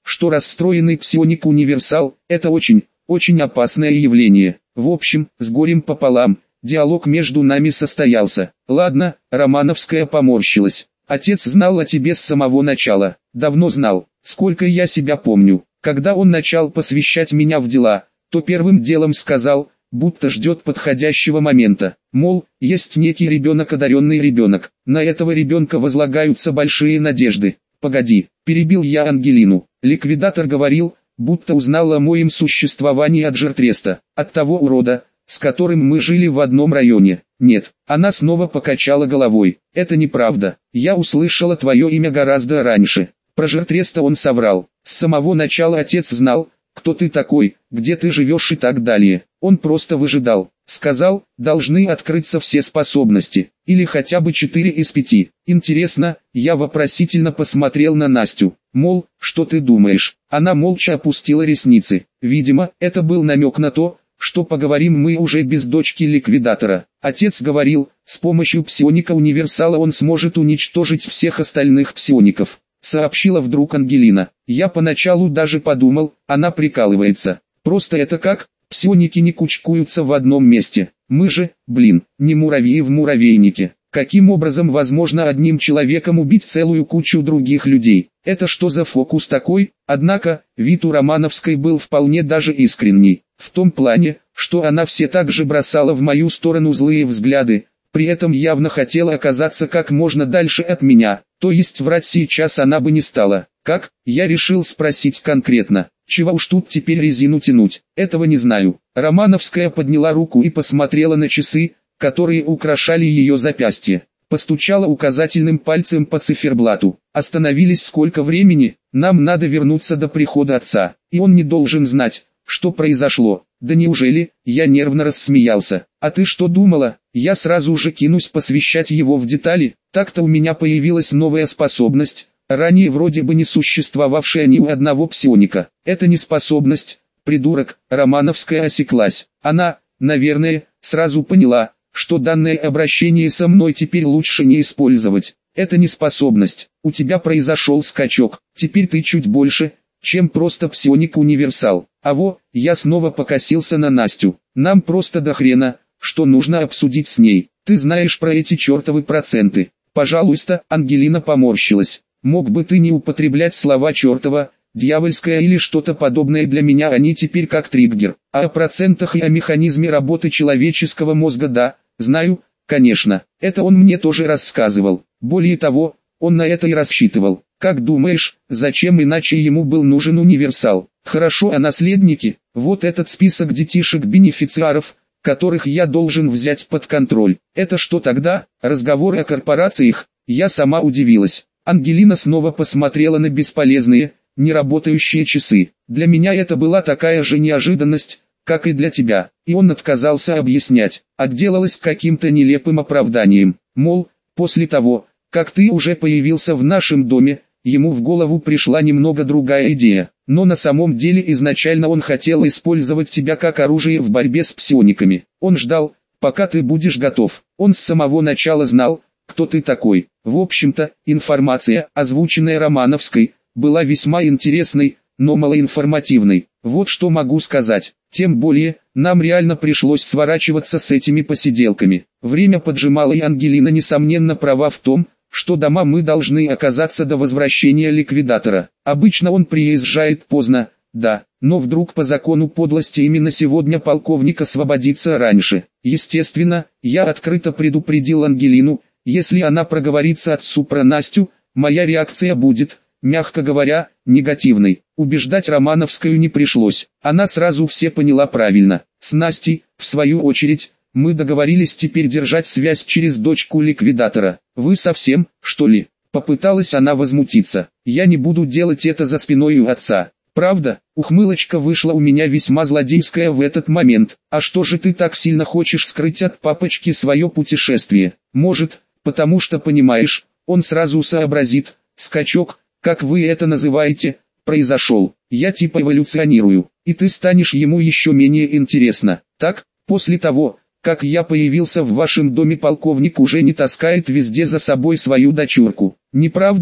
что расстроенный псионик-универсал – это очень, очень опасное явление. В общем, с горем пополам, диалог между нами состоялся. Ладно, Романовская поморщилась. Отец знал о тебе с самого начала. Давно знал, сколько я себя помню. Когда он начал посвящать меня в дела, то первым делом сказал, будто ждет подходящего момента. Мол, есть некий ребенок, одаренный ребенок. На этого ребенка возлагаются большие надежды. Погоди, перебил я Ангелину. Ликвидатор говорил, будто узнал о моем существовании от Жертреста, от того урода, с которым мы жили в одном районе. Нет, она снова покачала головой. Это неправда. Я услышала твое имя гораздо раньше. Про Жертреста он соврал. С самого начала отец знал, кто ты такой, где ты живешь и так далее. Он просто выжидал. Сказал, должны открыться все способности, или хотя бы четыре из пяти. Интересно, я вопросительно посмотрел на Настю. Мол, что ты думаешь? Она молча опустила ресницы. Видимо, это был намек на то, что поговорим мы уже без дочки ликвидатора. Отец говорил, с помощью псионика-универсала он сможет уничтожить всех остальных псиоников. Сообщила вдруг Ангелина. Я поначалу даже подумал, она прикалывается. Просто это как, псионики не кучкуются в одном месте. Мы же, блин, не муравьи в муравейнике. Каким образом возможно одним человеком убить целую кучу других людей? Это что за фокус такой? Однако, вид у Романовской был вполне даже искренний. В том плане, что она все так же бросала в мою сторону злые взгляды, при этом явно хотела оказаться как можно дальше от меня, то есть врать сейчас она бы не стала. Как? Я решил спросить конкретно. Чего уж тут теперь резину тянуть? Этого не знаю. Романовская подняла руку и посмотрела на часы, которые украшали ее запястье. Постучала указательным пальцем по циферблату. Остановились сколько времени? Нам надо вернуться до прихода отца, и он не должен знать, что произошло. Да неужели? Я нервно рассмеялся. А ты что думала? Я сразу же кинусь посвящать его в детали. Так-то у меня появилась новая способность, ранее вроде бы не существовавшая ни у одного псионика. Это не способность, придурок. Романовская осеклась. Она, наверное, сразу поняла, что данное обращение со мной теперь лучше не использовать. Это не способность. У тебя произошел скачок. Теперь ты чуть больше, чем просто псионик-универсал. А во, я снова покосился на Настю. Нам просто до хрена, что нужно обсудить с ней. Ты знаешь про эти чертовы проценты. Пожалуйста, Ангелина поморщилась. Мог бы ты не употреблять слова чертова, дьявольская или что-то подобное, для меня они теперь как триггер. А о процентах и о механизме работы человеческого мозга да, знаю, конечно. Это он мне тоже рассказывал. Более того, он на это и рассчитывал. Как думаешь, зачем иначе ему был нужен универсал? Хорошо, а наследники? Вот этот список детишек-бенефициаров, которых я должен взять под контроль. Это что тогда? Разговоры о корпорациях? Я сама удивилась. Ангелина снова посмотрела на бесполезные, неработающие часы. Для меня это была такая же неожиданность, как и для тебя. И он отказался объяснять, отделалась каким-то нелепым оправданием. Мол, после того, как ты уже появился в нашем доме, ему в голову пришла немного другая идея. Но на самом деле изначально он хотел использовать тебя как оружие в борьбе с псиониками. Он ждал, пока ты будешь готов. Он с самого начала знал, кто ты такой. В общем-то, информация, озвученная Романовской, была весьма интересной, но малоинформативной. Вот что могу сказать. Тем более, нам реально пришлось сворачиваться с этими посиделками. Время поджимало, и Ангелина несомненно права в том, что дома мы должны оказаться до возвращения ликвидатора. Обычно он приезжает поздно, да, но вдруг по закону подлости именно сегодня полковник освободится раньше. Естественно, я открыто предупредил Ангелину, если она проговорится отцу про Настю, моя реакция будет, мягко говоря, негативной. Убеждать Романовскую не пришлось, она сразу все поняла правильно. С Настей, в свою очередь, мы договорились теперь держать связь через дочку ликвидатора. Вы совсем, что ли? Попыталась она возмутиться. Я не буду делать это за спиной у отца. Правда? Ухмылочка вышла у меня весьма злодейская в этот момент. А что же ты так сильно хочешь скрыть от папочки свое путешествие? Может, потому что понимаешь, он сразу сообразит, скачок, как вы это называете, произошел. Я типа эволюционирую, и ты станешь ему еще менее интересна. Так, после того, как я появился в вашем доме, полковник уже не таскает везде за собой свою дочурку. Не правда ли?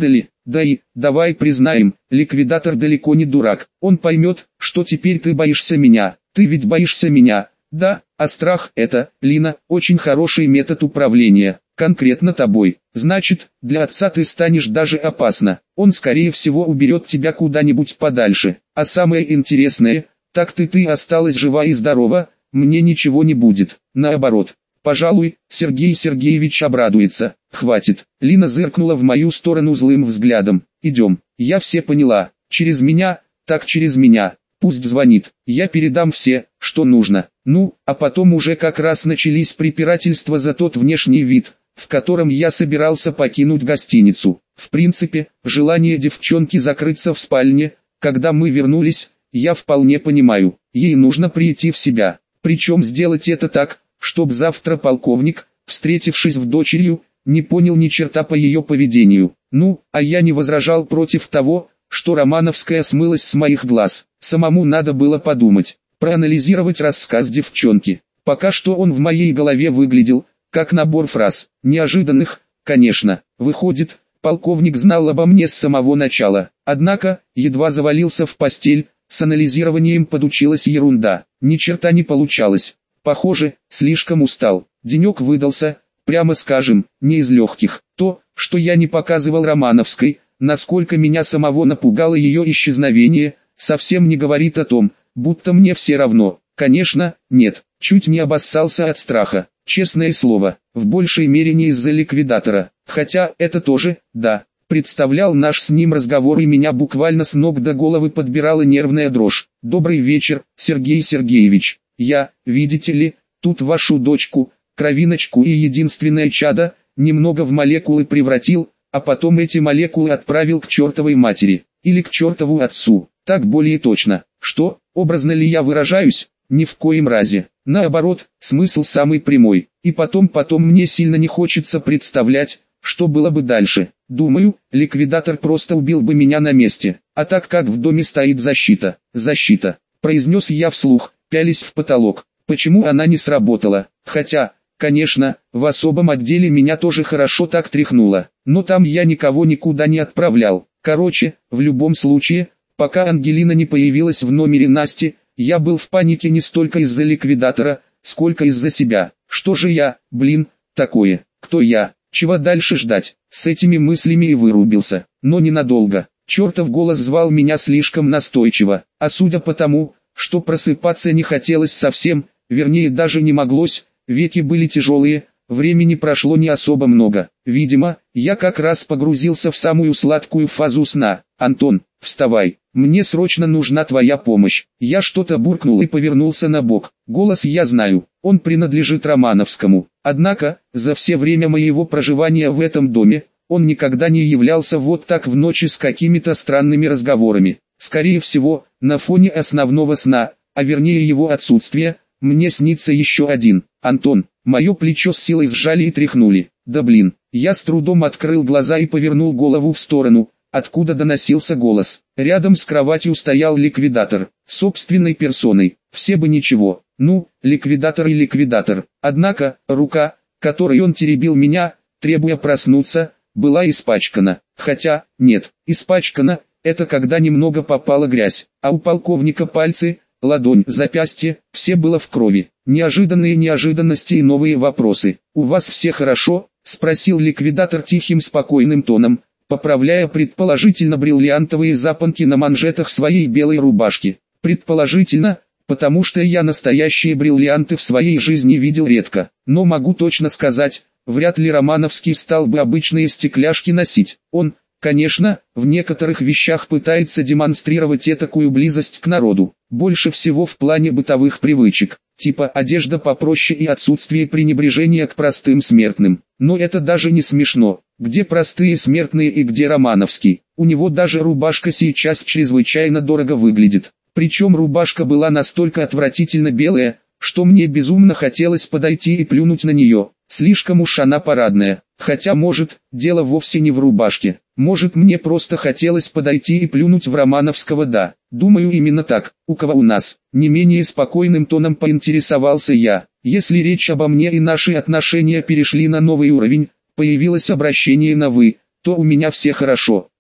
Да и, давай признаем, ликвидатор далеко не дурак. Он поймет, что теперь ты боишься меня. Ты ведь боишься меня, да? А страх – это, Лина, очень хороший метод управления. Конкретно тобой. Значит, для отца ты станешь даже опасна. Он скорее всего уберет тебя куда-нибудь подальше. А самое интересное, так ты ты осталась жива и здорова, мне ничего не будет. Наоборот. Пожалуй, Сергей Сергеевич обрадуется. Хватит. Лина зыркнула в мою сторону злым взглядом. Идем. Я все поняла. Через меня, так через меня. Пусть звонит. Я передам все, что нужно. Ну, а потом уже как раз начались препирательства за тот внешний вид, в котором я собирался покинуть гостиницу. В принципе, желание девчонки закрыться в спальне, когда мы вернулись, я вполне понимаю. Ей нужно прийти в себя. Причем сделать это так, чтобы завтра полковник, встретившись с дочерью, не понял ни черта по ее поведению. Ну, а я не возражал против того, что Романовская смылась с моих глаз. Самому надо было подумать, проанализировать рассказ девчонки. Пока что он в моей голове выглядел, как набор фраз, неожиданных, конечно. Выходит, полковник знал обо мне с самого начала. Однако, едва завалился в постель, с анализированием подучилась ерунда. Ни черта не получалось. Похоже, слишком устал. Денек выдался, прямо скажем, не из легких. То, что я не показывал Романовской, насколько меня самого напугало ее исчезновение, совсем не говорит о том, будто мне все равно. Конечно, нет, чуть не обоссался от страха. Честное слово, в большей мере не из-за ликвидатора. Хотя, это тоже, да. Представлял наш с ним разговор и меня буквально с ног до головы подбирала нервная дрожь. «Добрый вечер, Сергей Сергеевич. Я, видите ли, тут вашу дочку, кровиночку и единственное чадо, немного в молекулы превратил, а потом эти молекулы отправил к чертовой матери, или к чертову отцу, так более точно. Что, образно ли я выражаюсь? Ни в коем разе. Наоборот, смысл самый прямой. И потом-потом мне сильно не хочется представлять, что было бы дальше. Думаю, ликвидатор просто убил бы меня на месте. А так как в доме стоит защита, защита, произнес я вслух, пялись в потолок. Почему она не сработала? Хотя, конечно, в особом отделе меня тоже хорошо так тряхнуло. Но там я никого никуда не отправлял. Короче, в любом случае, пока Ангелина не появилась в номере Насти, я был в панике не столько из-за ликвидатора, сколько из-за себя. Что же я, блин, такое? Кто я? Чего дальше ждать? С этими мыслями и вырубился. Но ненадолго. Чертов голос звал меня слишком настойчиво. А судя по тому, что просыпаться не хотелось совсем, вернее даже не моглось, веки были тяжелые, времени прошло не особо много. Видимо, я как раз погрузился в самую сладкую фазу сна. «Антон, вставай, мне срочно нужна твоя помощь». Я что-то буркнул и повернулся на бок. Голос я знаю, он принадлежит Романовскому. Однако, за все время моего проживания в этом доме, он никогда не являлся вот так в ночи с какими-то странными разговорами. Скорее всего, на фоне основного сна, а вернее его отсутствия, мне снится еще один. «Антон». Мое плечо с силой сжали и тряхнули. Да блин, я с трудом открыл глаза и повернул голову в сторону, откуда доносился голос. Рядом с кроватью стоял ликвидатор, собственной персоной. Все бы ничего, ну, ликвидатор и ликвидатор. Однако, рука, которой он теребил меня, требуя проснуться, была испачкана. Хотя, нет, испачкана, это когда немного попала грязь, а у полковника пальцы, ладонь, запястье, все было в крови. Неожиданные неожиданности и новые вопросы. «У вас все хорошо?» – спросил ликвидатор тихим спокойным тоном, поправляя предположительно бриллиантовые запонки на манжетах своей белой рубашки. Предположительно, потому что я настоящие бриллианты в своей жизни видел редко. Но могу точно сказать, вряд ли Романовский стал бы обычные стекляшки носить. Он, конечно, в некоторых вещах пытается демонстрировать этакую близость к народу. Больше всего в плане бытовых привычек, типа одежда попроще и отсутствие пренебрежения к простым смертным. Но это даже не смешно. Где простые смертные и где Романовский? У него даже рубашка сейчас чрезвычайно дорого выглядит. Причем рубашка была настолько отвратительно белая, что мне безумно хотелось подойти и плюнуть на нее. Слишком уж она парадная. Хотя может, дело вовсе не в рубашке. Может мне просто хотелось подойти и плюнуть в Романовского, да. Думаю именно так. У кого у нас? Не менее спокойным тоном поинтересовался я. Если речь обо мне и наши отношения перешли на новый уровень, появилось обращение на «вы», то у меня все хорошо.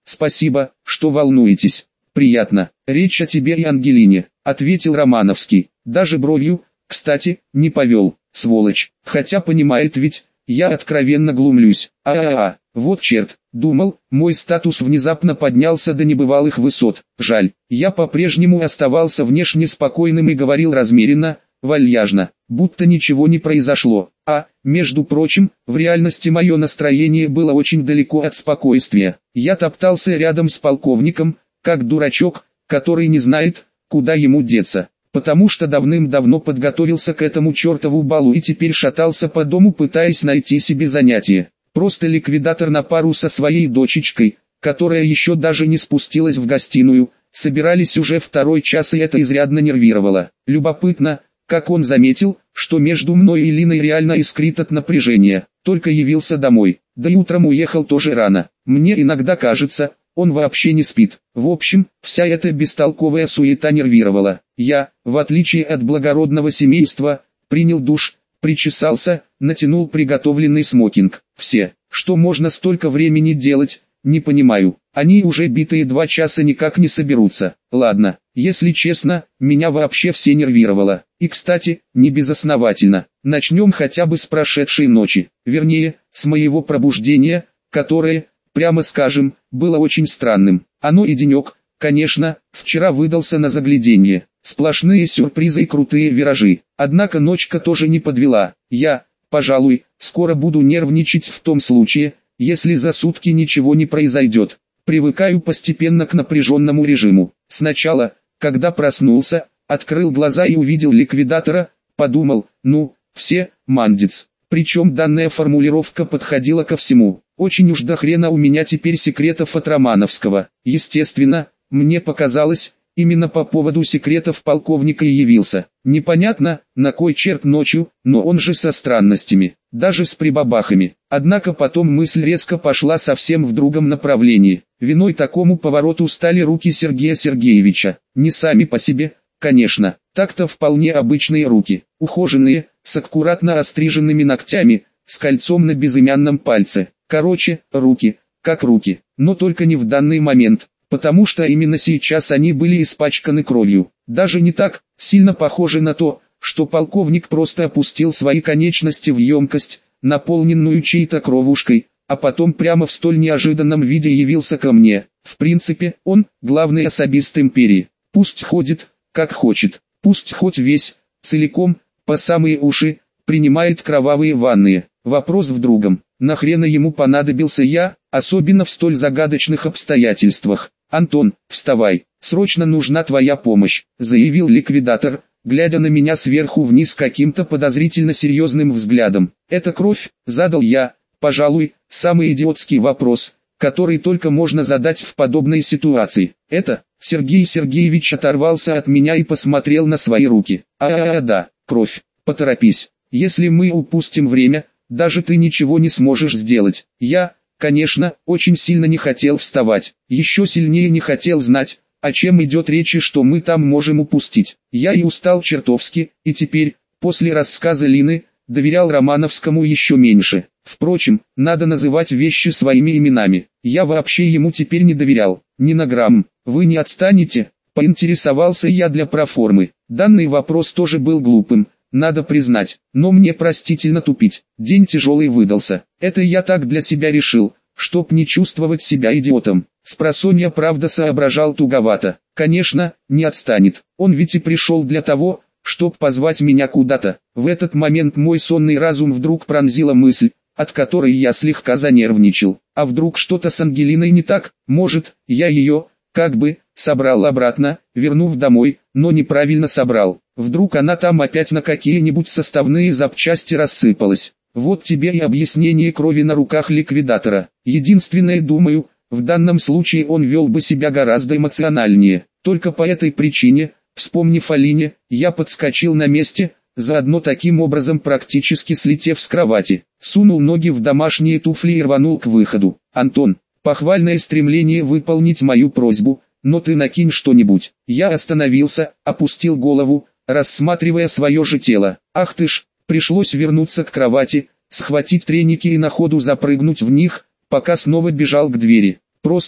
спасибо, что волнуетесь. Приятно. Речь о тебе и Ангелине, ответил Романовский. Даже бровью, кстати, не повел, сволочь. Хотя понимает ведь, я откровенно глумлюсь. А-а-а, вот черт, думал, мой статус внезапно поднялся до небывалых высот. Жаль, я по-прежнему оставался внешне спокойным и говорил размеренно, вальяжно, будто ничего не произошло. А, между прочим, в реальности мое настроение было очень далеко от спокойствия. Я топтался рядом с полковником, как дурачок, который не знает, куда ему деться, потому что давным-давно подготовился к этому чертову балу и теперь шатался по дому, пытаясь найти себе занятие. Просто ликвидатор на пару со своей дочечкой, которая еще даже не спустилась в гостиную, собирались уже второй час, и это изрядно нервировало. Любопытно, как он заметил, что между мной и Линой реально искрит от напряжения, только явился домой, да и утром уехал тоже рано. Мне иногда кажется, он вообще не спит. В общем, вся эта бестолковая суета нервировала. Я, в отличие от благородного семейства, принял душ, причесался, натянул приготовленный смокинг. Все, что можно столько времени делать, не понимаю. Они уже битые два часа никак не соберутся. Ладно, если честно, меня вообще все нервировало. И кстати, не безосновательно. Начнем хотя бы с прошедшей ночи. Вернее, с моего пробуждения, которое, прямо скажем, было очень странным. Оно и денек, конечно, вчера выдался на загляденье. Сплошные сюрпризы и крутые виражи. Однако ночка тоже не подвела. Я, пожалуй, скоро буду нервничать в том случае, если за сутки ничего не произойдет. Привыкаю постепенно к напряженному режиму. Сначала, когда проснулся, открыл глаза и увидел ликвидатора, подумал, ну, все, мандец. Причем данная формулировка подходила ко всему. Очень уж до хрена у меня теперь секретов от Романовского. Естественно, мне показалось, именно по поводу секретов полковника и явился. Непонятно, на кой черт ночью, но он же со странностями, даже с прибабахами. Однако потом мысль резко пошла совсем в другом направлении. Виной такому повороту стали руки Сергея Сергеевича. Не сами по себе, конечно, так-то вполне обычные руки, ухоженные, с аккуратно остриженными ногтями, с кольцом на безымянном пальце. Короче, руки, как руки, но только не в данный момент, потому что именно сейчас они были испачканы кровью. Даже не так, сильно похоже на то, что полковник просто опустил свои конечности в емкость, наполненную чьей-то кровушкой, а потом прямо в столь неожиданном виде явился ко мне. В принципе, он, главный особист империи. Пусть ходит, как хочет, пусть хоть весь, целиком, по самые уши, принимает кровавые ванны. Вопрос в другом. Нахрена ему понадобился я, особенно в столь загадочных обстоятельствах? «Антон, вставай, срочно нужна твоя помощь», — заявил ликвидатор, глядя на меня сверху вниз каким-то подозрительно серьезным взглядом. «Это кровь?» — задал я, пожалуй, самый идиотский вопрос, который только можно задать в подобной ситуации. «Это?» — Сергей Сергеевич оторвался от меня и посмотрел на свои руки. «А-а-а, да, кровь, поторопись, если мы упустим время, даже ты ничего не сможешь сделать». Я, конечно, очень сильно не хотел вставать, еще сильнее не хотел знать, о чем идет речь и что мы там можем упустить. Я и устал чертовски, и теперь, после рассказа Лины, доверял Романовскому еще меньше. Впрочем, надо называть вещи своими именами. Я вообще ему теперь не доверял, ни на грамм. «Вы не отстанете?» — поинтересовался я для проформы. Данный вопрос тоже был глупым, надо признать, но мне простительно тупить. День тяжелый выдался. Это я так для себя решил, чтоб не чувствовать себя идиотом. Спросонья правда соображал туговато. Конечно, не отстанет. Он ведь и пришел для того, чтоб позвать меня куда-то. В этот момент мой сонный разум вдруг пронзила мысль, от которой я слегка занервничал. А вдруг что-то с Ангелиной не так? Может, я ее, как бы, собрал обратно, вернув домой, но неправильно собрал. Вдруг она там опять на какие-нибудь составные запчасти рассыпалась. Вот тебе и объяснение крови на руках ликвидатора. Единственное, думаю, в данном случае он вел бы себя гораздо эмоциональнее. Только по этой причине, вспомнив о Лине, я подскочил на месте, заодно таким образом практически слетев с кровати. Сунул ноги в домашние туфли и рванул к выходу. «Антон, похвальное стремление выполнить мою просьбу, но ты накинь что-нибудь». Я остановился, опустил голову, рассматривая свое же тело. Ах ты ж, пришлось вернуться к кровати, схватить треники и на ходу запрыгнуть в них, пока снова бежал к двери. Просто,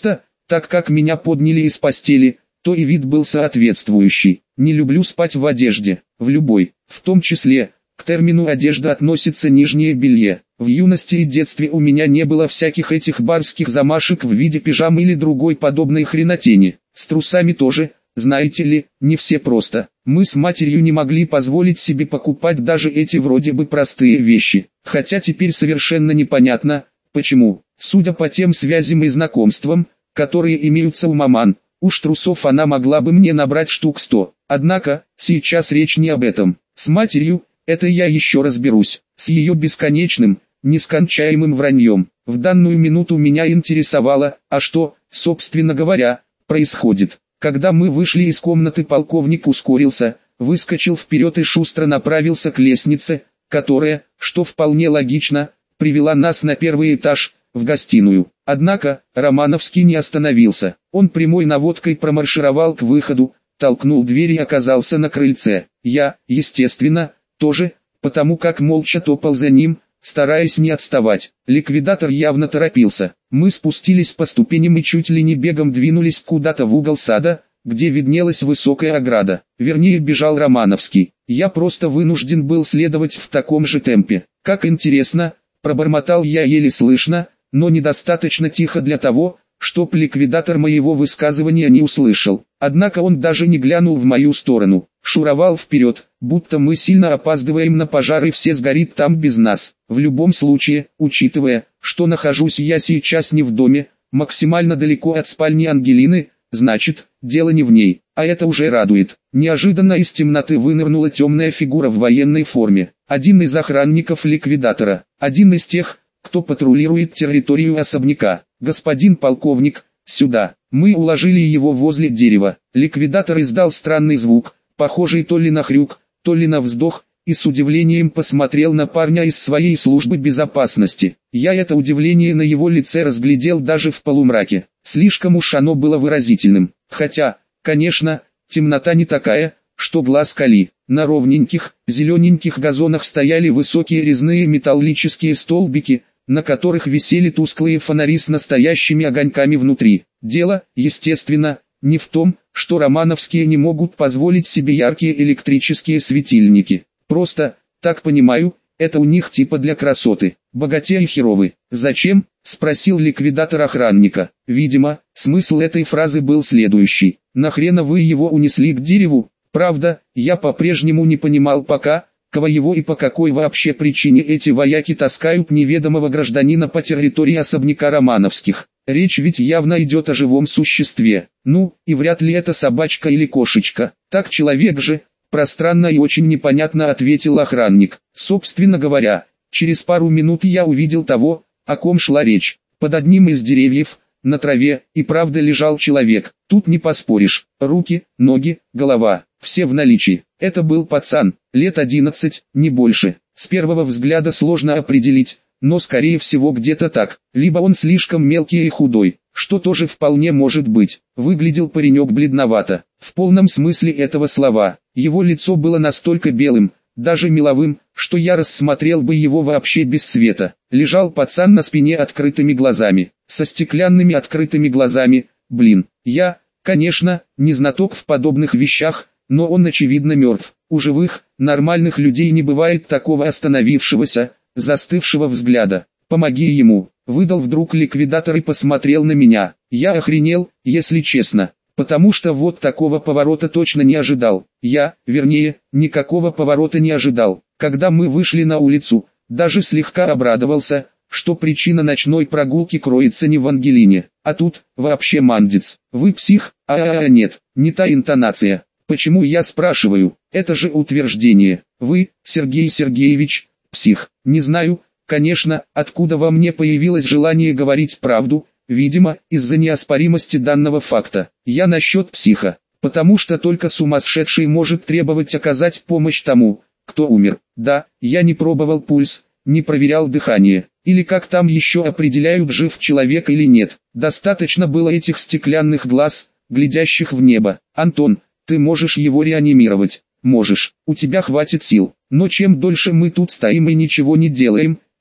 Так как меня подняли из постели, то и вид был соответствующий. Не люблю спать в одежде, в любой, в том числе, к термину одежда относится нижнее белье. В юности и детстве у меня не было всяких этих барских замашек в виде пижам или другой подобной хренотени. С трусами тоже, знаете ли, не все просто. Мы с матерью не могли позволить себе покупать даже эти вроде бы простые вещи. Хотя теперь совершенно непонятно, почему. Судя по тем связям и знакомствам, которые имеются у маман, уж трусов она могла бы мне набрать штук сто. Однако, сейчас речь не об этом. С матерью, это я еще разберусь, с ее бесконечным, нескончаемым враньем. В данную минуту меня интересовало, а что, собственно говоря, происходит. Когда мы вышли из комнаты, полковник ускорился, выскочил вперед и шустро направился к лестнице, которая, что вполне логично, привела нас на первый этаж, в гостиную. Однако, Романовский не остановился. Он прямой наводкой промаршировал к выходу, толкнул дверь и оказался на крыльце. Я, естественно, тоже, потому как молча топал за ним, стараясь не отставать. Ликвидатор явно торопился. Мы спустились по ступеням и чуть ли не бегом двинулись куда-то в угол сада, где виднелась высокая ограда. Вернее, бежал Романовский. Я просто вынужден был следовать в таком же темпе. Как интересно, пробормотал я еле слышно, но недостаточно тихо для того, чтоб ликвидатор моего высказывания не услышал. Однако он даже не глянул в мою сторону. Шуровал вперед, будто мы сильно опаздываем на пожар и все сгорит там без нас. В любом случае, учитывая, что нахожусь я сейчас не в доме, максимально далеко от спальни Ангелины, значит, дело не в ней, а это уже радует. Неожиданно из темноты вынырнула темная фигура в военной форме. Один из охранников ликвидатора, один из тех, кто патрулирует территорию особняка. Господин полковник, сюда. Мы уложили его возле дерева. Ликвидатор издал странный звук, похожий то ли на хрюк, то ли на вздох, и с удивлением посмотрел на парня из своей службы безопасности. Я это удивление на его лице разглядел даже в полумраке. Слишком уж оно было выразительным. Хотя, конечно, темнота не такая, что глаз кали. На ровненьких, зелененьких газонах стояли высокие резные металлические столбики, на которых висели тусклые фонари с настоящими огоньками внутри. Дело, естественно, не в том, что романовские не могут позволить себе яркие электрические светильники. Просто, так понимаю, это у них типа для красоты. Богатеи херовы. Зачем? Спросил ликвидатор охранника. Видимо, смысл этой фразы был следующий. Нахрена вы его унесли к дереву? Правда, я по-прежнему не понимал пока, кого его и по какой вообще причине эти вояки таскают неведомого гражданина по территории особняка Романовских. Речь ведь явно идет о живом существе. Ну, и вряд ли это собачка или кошечка. Так человек же, пространно и очень непонятно ответил охранник. Собственно говоря, через пару минут я увидел того, о ком шла речь. Под одним из деревьев, на траве, и правда лежал человек. Тут не поспоришь. Руки, ноги, голова, все в наличии. Это был пацан, лет одиннадцать, не больше. С первого взгляда сложно определить, но скорее всего где-то так. Либо он слишком мелкий и худой, что тоже вполне может быть. Выглядел паренек бледновато, в полном смысле этого слова. Его лицо было настолько белым, даже меловым, что я рассмотрел бы его вообще без света. Лежал пацан на спине открытыми глазами, со стеклянными открытыми глазами. Блин, я, конечно, не знаток в подобных вещах, но он очевидно мертв. У живых, нормальных людей не бывает такого остановившегося, застывшего взгляда. Помоги ему, выдал вдруг ликвидатор и посмотрел на меня. Я охренел, если честно, потому что вот такого поворота точно не ожидал. Я, вернее, никакого поворота не ожидал. Когда мы вышли на улицу, даже слегка обрадовался, что причина ночной прогулки кроется не в Ангелине, а тут, вообще мандец. Вы псих? А-а-а, нет, не та интонация. Почему я спрашиваю? Это же утверждение. Вы, Сергей Сергеевич, псих. Не знаю, конечно, откуда во мне появилось желание говорить правду, видимо, из-за неоспоримости данного факта. Я насчет психа, потому что только сумасшедший может требовать оказать помощь тому, кто умер. Да, я не пробовал пульс, не проверял дыхание, или как там еще определяют, жив человек или нет. Достаточно было этих стеклянных глаз, глядящих в небо. Антон, ты можешь его реанимировать. Можешь, у тебя хватит сил. Но чем дольше мы тут стоим и ничего не делаем,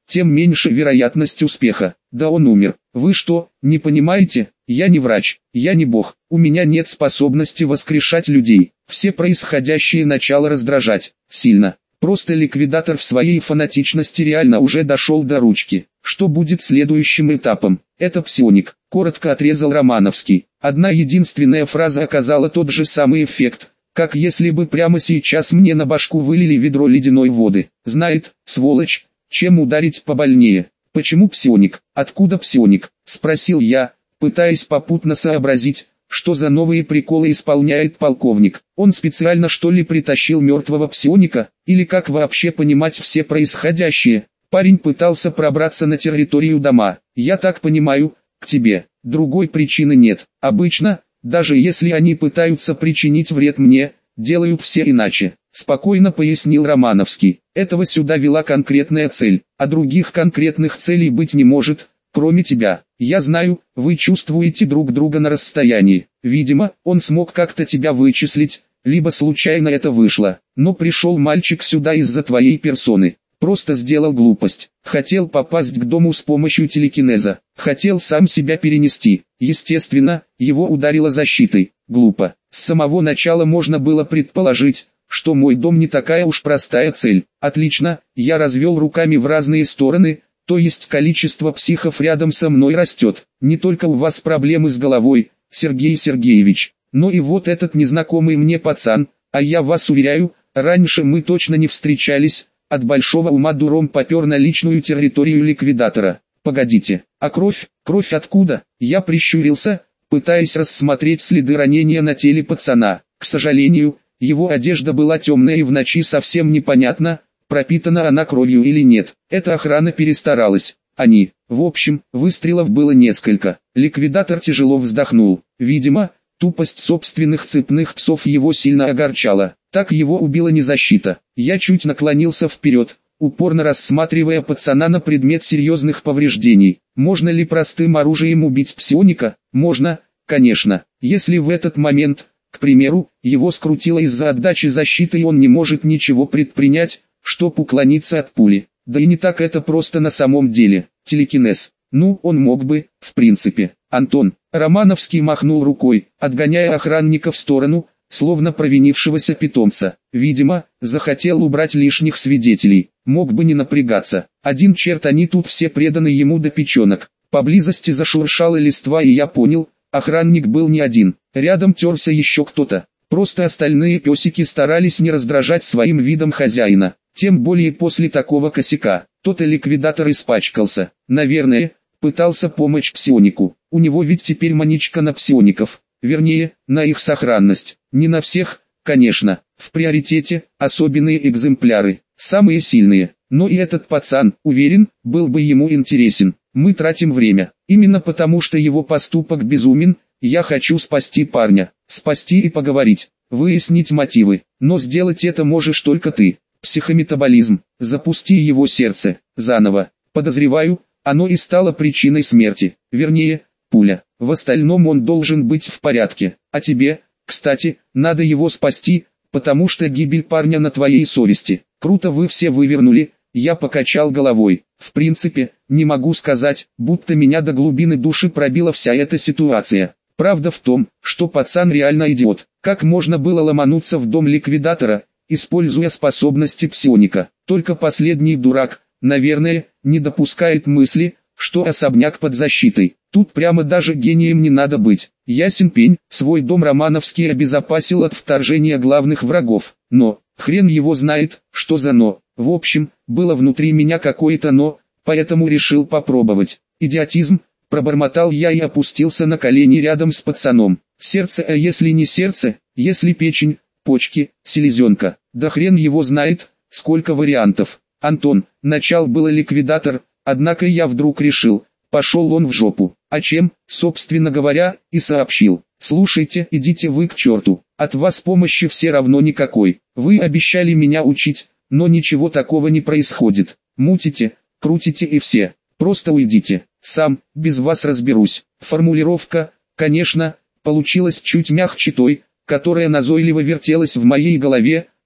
тем меньше вероятность успеха. Да он умер. Вы что, не понимаете? Я не врач, я не бог, у меня нет способности воскрешать людей. Все происходящее начало раздражать. Сильно. Просто ликвидатор в своей фанатичности реально уже дошел до ручки. Что будет следующим этапом? Это псионик, коротко отрезал Романовский. Одна единственная фраза оказала тот же самый эффект, как если бы прямо сейчас мне на башку вылили ведро ледяной воды. Знает, сволочь, чем ударить побольнее. Почему псионик? Откуда псионик? Спросил я, пытаясь попутно сообразить, что за новые приколы исполняет полковник. Он специально что ли притащил мертвого псионика, или как вообще понимать все происходящее? Парень пытался пробраться на территорию дома. Я так понимаю, к тебе. Другой причины нет. Обычно, даже если они пытаются причинить вред мне, делают все иначе. Спокойно пояснил Романовский. Этого сюда вела конкретная цель, а других конкретных целей быть не может, кроме тебя. Я знаю, вы чувствуете друг друга на расстоянии. Видимо, он смог как-то тебя вычислить, либо случайно это вышло. Но пришел мальчик сюда из-за твоей персоны. Просто сделал глупость. Хотел попасть к дому с помощью телекинеза. Хотел сам себя перенести. Естественно, его ударило защитой. Глупо. С самого начала можно было предположить, что мой дом не такая уж простая цель. Отлично, я развел руками в разные стороны, то есть количество психов рядом со мной растет. Не только у вас проблемы с головой, Сергей Сергеевич, но и вот этот незнакомый мне пацан, а я вас уверяю, раньше мы точно не встречались. От большого ума дуром попер на личную территорию ликвидатора. Погодите, а кровь, кровь откуда? Я прищурился, пытаясь рассмотреть следы ранения на теле пацана. К сожалению, его одежда была темная и в ночи совсем непонятно, пропитана она кровью или нет. Эта охрана перестаралась. Они, в общем, выстрелов было несколько. Ликвидатор тяжело вздохнул. Видимо, тупость собственных цепных псов его сильно огорчала. Так его убила не защита. Я чуть наклонился вперед, упорно рассматривая пацана на предмет серьезных повреждений. Можно ли простым оружием убить псионика? Можно, конечно. Если в этот момент, к примеру, его скрутило из-за отдачи защиты и он не может ничего предпринять, чтоб уклониться от пули. Да и не так это просто на самом деле. Телекинез. Ну, он мог бы, в принципе. Антон. Романовский махнул рукой, отгоняя охранника в сторону, словно провинившегося питомца. Видимо, захотел убрать лишних свидетелей. Мог бы не напрягаться. Один черт, они тут все преданы ему до печенок. Поблизости зашуршала листва, и я понял, охранник был не один. Рядом терся еще кто-то. Просто остальные песики старались не раздражать своим видом хозяина. Тем более после такого косяка. Тот и ликвидатор испачкался. Наверное, пытался помочь псионику. У него ведь теперь маничка на псиоников. Вернее, на их сохранность. Не на всех, конечно. В приоритете, особенные экземпляры. Самые сильные. Но и этот пацан, уверен, был бы ему интересен. Мы тратим время. Именно потому, что его поступок безумен, я хочу спасти парня. Спасти и поговорить. Выяснить мотивы. Но сделать это можешь только ты. Психометаболизм. Запусти его сердце. Заново. Подозреваю, оно и стало причиной смерти. Вернее, пуля. В остальном он должен быть в порядке. А тебе, кстати, надо его спасти, потому что гибель парня на твоей совести. Круто вы все вывернули. Я покачал головой. В принципе, не могу сказать, будто меня до глубины души пробила вся эта ситуация. Правда в том, что пацан реально идиот. Как можно было ломануться в дом ликвидатора, используя способности псионика? Только последний дурак, наверное, не допускает мысли, что особняк под защитой. Тут прямо даже гением не надо быть. Ясен пень, свой дом Романовский обезопасил от вторжения главных врагов. Но, хрен его знает, что за но. В общем, было внутри меня какое-то но, поэтому решил попробовать. Идиотизм, пробормотал я и опустился на колени рядом с пацаном. Сердце, а если не сердце, если печень, почки, селезенка. Да хрен его знает, сколько вариантов. Антон, начал было ликвидатор, однако я вдруг решил, пошел он в жопу. А чем, собственно говоря, и сообщил. Слушайте, идите вы к черту, от вас помощи все равно никакой. Вы обещали меня учить, но ничего такого не происходит. Мутите, крутите и все. Просто уйдите, сам, без вас разберусь. Формулировка, конечно, получилась чуть мягче той, которая назойливо вертелась в моей голове,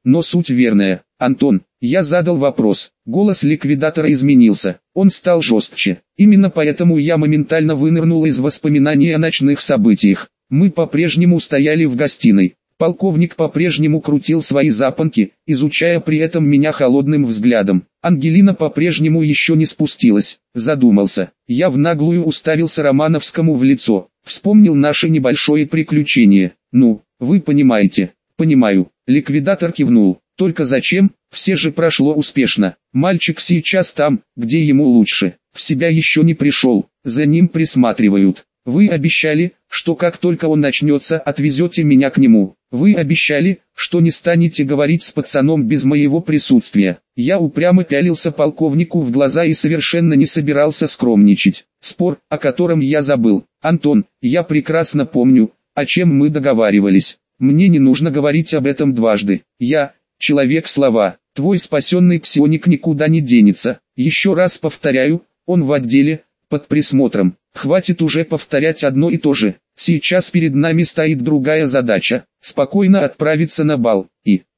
но суть верная. Антон, я задал вопрос. Голос ликвидатора изменился. Он стал жестче. Именно поэтому я моментально вынырнул из воспоминаний о ночных событиях. Мы по-прежнему стояли в гостиной. Полковник по-прежнему крутил свои запонки, изучая при этом меня холодным взглядом. Ангелина по-прежнему еще не спустилась. Задумался. Я в наглую уставился Романовскому в лицо. Вспомнил наше небольшое приключение. Ну, вы понимаете. Понимаю. Ликвидатор кивнул. Только зачем? Все же прошло успешно. Мальчик сейчас там, где ему лучше. В себя еще не пришел. За ним присматривают. Вы обещали, что как только он начнется, отвезете меня к нему. Вы обещали, что не станете говорить с пацаном без моего присутствия. Я упрямо пялился полковнику в глаза и совершенно не собирался скромничать. Спор, о котором я забыл. Антон, я прекрасно помню, о чем мы договаривались. Мне не нужно говорить об этом дважды. Я, человек слова, твой спасенный псионик никуда не денется. Еще раз повторяю, он в отделе, под присмотром. Хватит уже повторять одно и то же. Сейчас перед нами стоит другая задача. Спокойно отправиться на бал. И